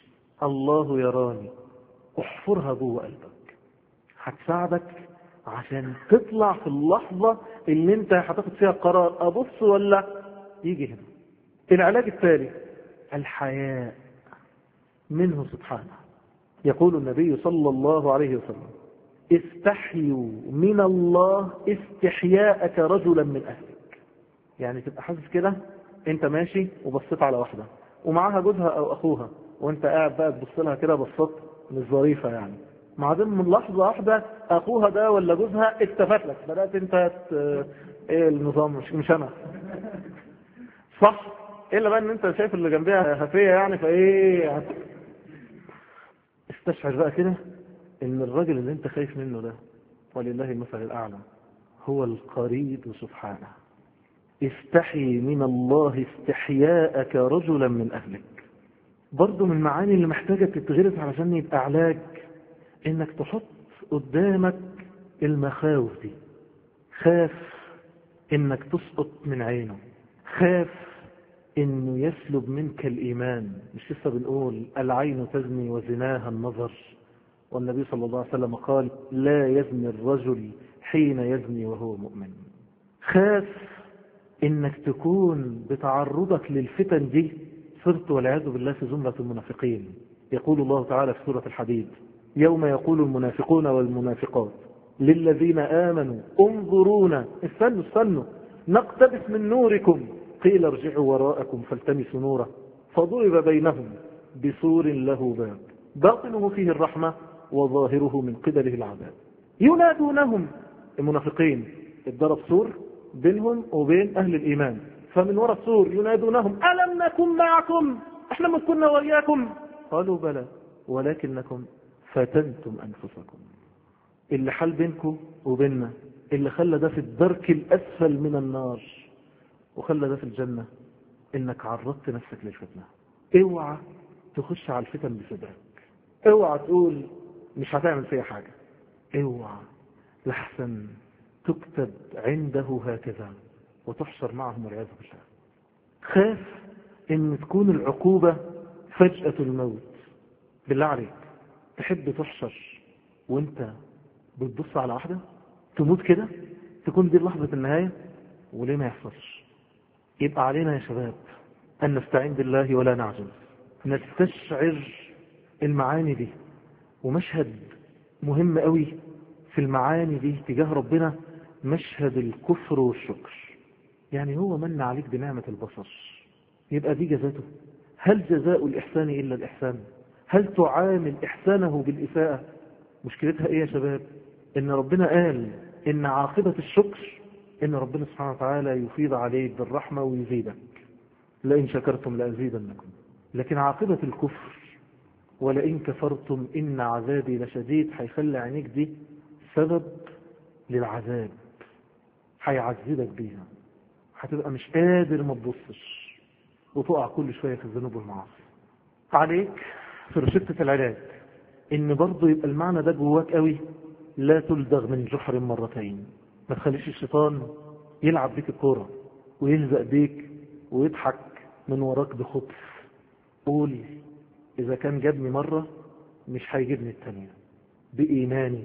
الله يراني. احفرها جوه قلبك، هتساعدك عشان تطلع في اللحظة اللي انت هتاخد فيها قرار ابص ولا يجي هنا. العلاج الثالث الحياء منه سبحانه. يقول النبي صلى الله عليه وسلم استحيوا من الله استحياءك رجلا من أهلك. يعني تبقى حاسس كده انت ماشي وبصيت على واحدة ومعاها جوزها او اخوها، وانت قاعد بقى تبص لها كده بصات مش ظريفة يعني، بعدين من لحظة واحدة اخوها ده ولا جوزها التفت لك، بدأت انت ايه النظام؟ مش انا صح؟ الا بقى ان انت شايف اللي جنبها هفية يعني، فايه استشعر بقى كده ان الراجل اللي انت خايف منه ده ولله المثل الاعلى هو القريب سبحانه. استحي من الله استحياءك رجلا من اهلك. برضو من المعاني اللي محتاجة تتغرس علشان يبقى علاج انك تحط قدامك المخاوف دي. خاف انك تسقط من عينه، خاف انه يسلب منك الايمان. مش لسه بنقول العين تزني وزناها النظر، والنبي صلى الله عليه وسلم قال لا يزني الرجل حين يزني وهو مؤمن. خاف انك تكون بتعرضك للفتن دي صرت والعياذ بالله في زمرة المنافقين. يقول الله تعالى في سورة الحديد يوم يقول المنافقون والمنافقات للذين آمنوا انظرونا استنوا نقتبس من نوركم قيل ارجعوا وراءكم فالتمسوا نورا فضرب بينهم بسور له باب باطنه فيه الرحمة وظاهره من قبله العذاب. ينادونهم المنافقين، اتضرب سور بينهم وبين أهل الإيمان، فمن وراء السور ينادونهم ألم نكن معكم؟ احنا ما كنا وياكم؟ قالوا بلى ولكنكم فتنتم أنفسكم. اللي حال بينكم وبيننا، اللي خلى ده في الدرك الأسفل من النار وخلى ده في الجنة، إنك عرضت نفسك للفتنة. اوعى تخش على الفتن بصدرك، اوعى تقول مش هتعمل فيها حاجة، اوعى لحسن تكتب عنده هكذا وتحشر معهم والعياذ بالله. خاف ان تكون العقوبة فجأة الموت. بالله عليك تحب تحشر وانت بتبص على واحدة تموت كده؟ تكون دي لحظة النهاية؟ وليه ما يحصلش؟ يبقى علينا يا شباب ان نستعين بالله ولا نعجز، نستشعر المعاني دي. ومشهد مهم قوي في المعاني دي تجاه ربنا مشهد الكفر والشكر. يعني هو من عليك بنعمة البصر، يبقى دي جزاته؟ هل جزاء الإحسان إلا الإحسان؟ هل تعامل إحسانه بالإساءة؟ مشكلتها إيه يا شباب؟ إن ربنا قال إن عاقبة الشكر إن ربنا سبحانه وتعالى يفيض عليك بالرحمة ويزيدك، لئن شكرتم لأزيدنكم. لكن عاقبة الكفر ولئن كفرتم إن عذابي لشديد هيخلي عينيك دي سبب للعذاب، هيعذبك بيها، هتبقى مش قادر ما تبصش وتقع كل شوية في الذنوب والمعاصي. عليك في رشدة العلاج ان برضو يبقى المعنى ده جواك قوي، لا تلدغ من جحر مرتين. ما تخليش الشيطان يلعب بيك الكورة ويهزأ بيك ويضحك من وراك بخبث. قول اذا كان جابني مرة مش هيجيبني التانية، بإيماني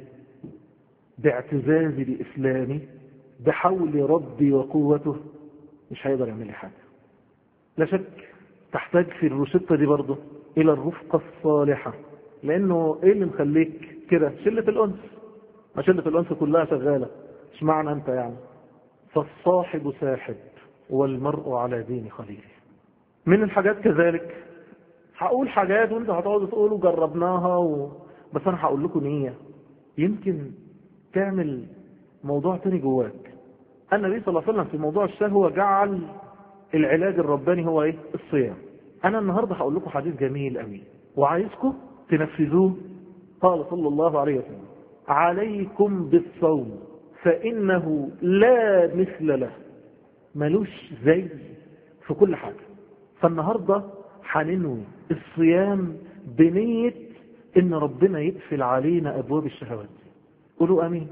باعتزازي بإسلامي بحول ربي وقوته مش هيقدر يعمل لي حاجة. لا شك تحتاج في الروشتة دي برضه إلى الرفقة الصالحة، لأنه إيه اللي مخليك كده؟ شلة الأنس، ما شلة الأنس كلها شغالة، مش معنى أنت يعني. فالصاحب ساحب والمرء على دين خليله. من الحاجات كذلك هقول حاجات وانت هتقعدوا تقولوا جربناها بس أنا هقول لكم نية يمكن تعمل موضوع تاني جواك. النبي صلى الله عليه وسلم في موضوع الشهوة جعل العلاج الرباني هو ايه؟ الصيام. انا النهاردة هقول لكم حديث جميل قوي وعايزكم تنفذوه. قال صلى الله عليه وسلم عليكم بالصوم فإنه لا مثل له، ملوش زي في كل حاجة. فالنهاردة هننوي الصيام بنية ان ربنا يقفل علينا ابواب الشهوات. قولوا امين.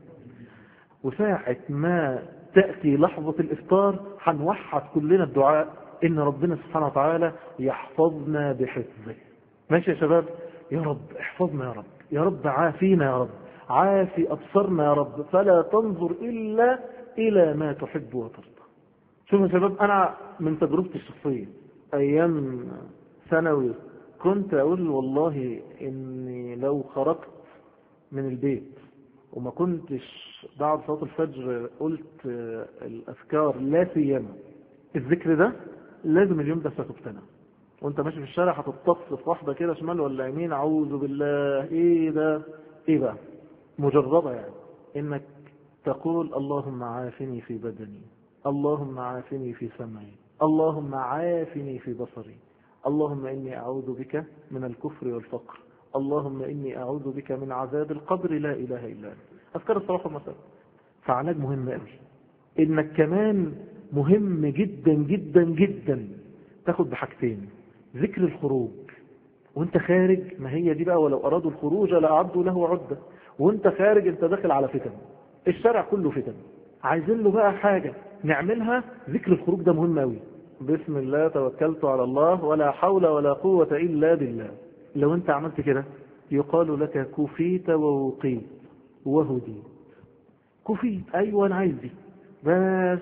وساعة ما تأتي لحظة الإفطار هنوحد كلنا الدعاء إن ربنا سبحانه وتعالى يحفظنا بحفظه. ماشي يا شباب؟ يا رب احفظنا يا رب، يا رب عافينا يا رب، عافي أبصرنا يا رب، فلا تنظر إلا إلى ما تحب وترضى. شوفوا يا شباب، أنا من تجربتي الشخصية أيام ثانوي كنت أقول والله إني لو خرجت من البيت وما كنتش بعد صلاة الفجر قلت الأذكار، لا سيما الذكر ده، لازم اليوم ده ستبتنى. وانت ماشي في الشارع هتتص في واحدة كده شمال ولا يمين، أعوذ بالله، ايه ده، ايه بقى، مجربة يعني انك تقول اللهم عافني في بدني، اللهم عافني في سمعي، اللهم عافني في بصري، اللهم إني أعوذ بك من الكفر والفقر، اللهم إني أعوذ بك من عذاب القبر، لا إله إلا أنت. أذكار الصباح والمساء. فعلاج مهم قوي. إنك كمان مهم جدا جدا جدا تاخد بحاجتين: ذكر الخروج وانت خارج، ما هي دي بقى، ولو أرادوا الخروج لأعدوا له عدة. وانت خارج انت داخل على فتن، الشارع كله فتن، عايزين له بقى حاجة نعملها. ذكر الخروج ده مهم قوي. بسم الله توكلت على الله ولا حول ولا قوة إلا بالله. لو انت عملت كده يقال لك كفيت ووقيت وهديت. كفيت، أيوة أنا عايز دي، بس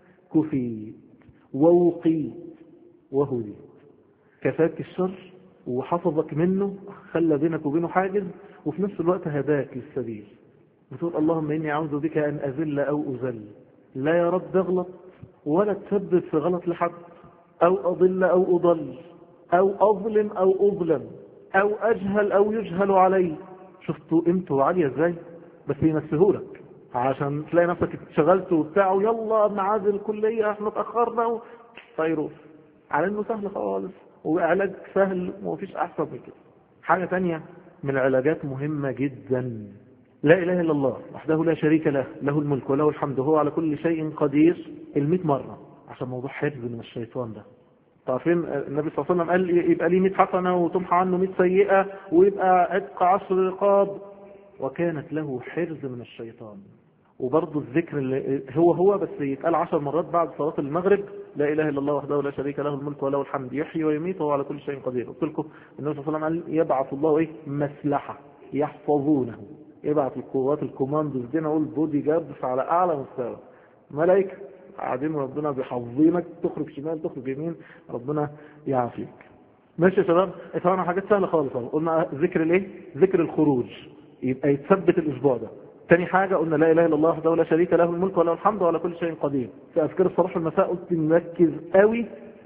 كفيت ووقيت وهديت. كفاك الشر وحفظك منه، خلى بينك وبينه حاجز، وفي نفس الوقت هداك للسبيل. بتقول اللهم إني أعوذ بك أن أذل أو أذل، لا يا رب اغلط ولا تسبب في غلط لحد، أو أضل أو أضل، أو أظلم أو أظلم، أو أجهل أو يجهل علي. شفتوا قيمته عالية ازاي؟ بس ينسهولك عشان تلاقي نفسك اتشغلت وبتاع، ويلا معاد الكلية احنا اتأخرنا فيروح على انه سهل خالص وعلاج سهل ومفيش احسن من كده. حاجة تانية من العلاجات مهمة جدا: لا إله إلا الله وحده لا شريك له، له الملك وله الحمد وهو على كل شيء قدير، 100 مرة، عشان موضوع حفظ من الشيطان ده. تعرفين النبي صلى الله عليه وسلم قال يبقى ليه 100 حسنة وتمحى عنه 100 سيئة ويبقى عتق 10 رقاب، وكانت له حرز من الشيطان. وبرضه الذكر اللي هو بس يتقال 10 مرات بعد صلاة المغرب: لا إله إلا الله وحده لا شريك له الملك وله الحمد يحيي ويميت وهو على كل شيء قدير. قلت لكم النبي صلى الله عليه وسلم قال يبعث الله مسلحة يحفظونه، يبعث القوات الكوماندوز دي، نقول بودي جاردز على أعلى مستوى، ملائكة قاعدين ربنا بيحفظينك، تخرج شمال تخرج يمين، ربنا يعافيك. ماشي يا شباب؟ طبعا حاجات سهلة خالص. قلنا ذكر الايه؟ ذكر الخروج، يبقى يتثبت الاسبوع ده. تاني حاجة قلنا لا اله الا الله وحده لا شريك له الملك وله الحمد وعلى كل شيء قدير. في اذكار الصباح والمساء قلت نركز قوي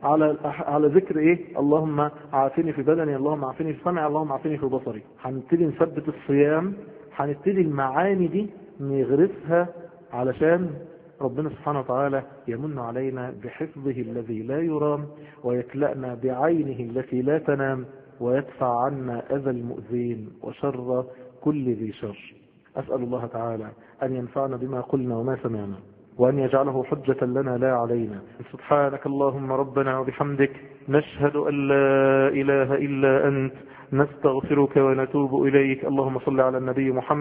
على ذكر ايه؟ اللهم عافني في بدني، اللهم عافني في سمعي، اللهم عافني في بصري. هنبتدي نثبت الصيام، هنبتدي المعاني دي نغرسها علشان ربنا سبحانه وتعالى يمن علينا بحفظه الذي لا يرام، ويكلأنا بعينه التي لا تنام، ويدفع عنا أذى المؤذين وشر كل ذي شر. أسأل الله تعالى أن ينفعنا بما قلنا وما سمعنا، وأن يجعله حجة لنا لا علينا. سبحانك اللهم ربنا وبحمدك، نشهد أن لا إله إلا أنت، نستغفرك ونتوب إليك. اللهم صل على النبي محمد.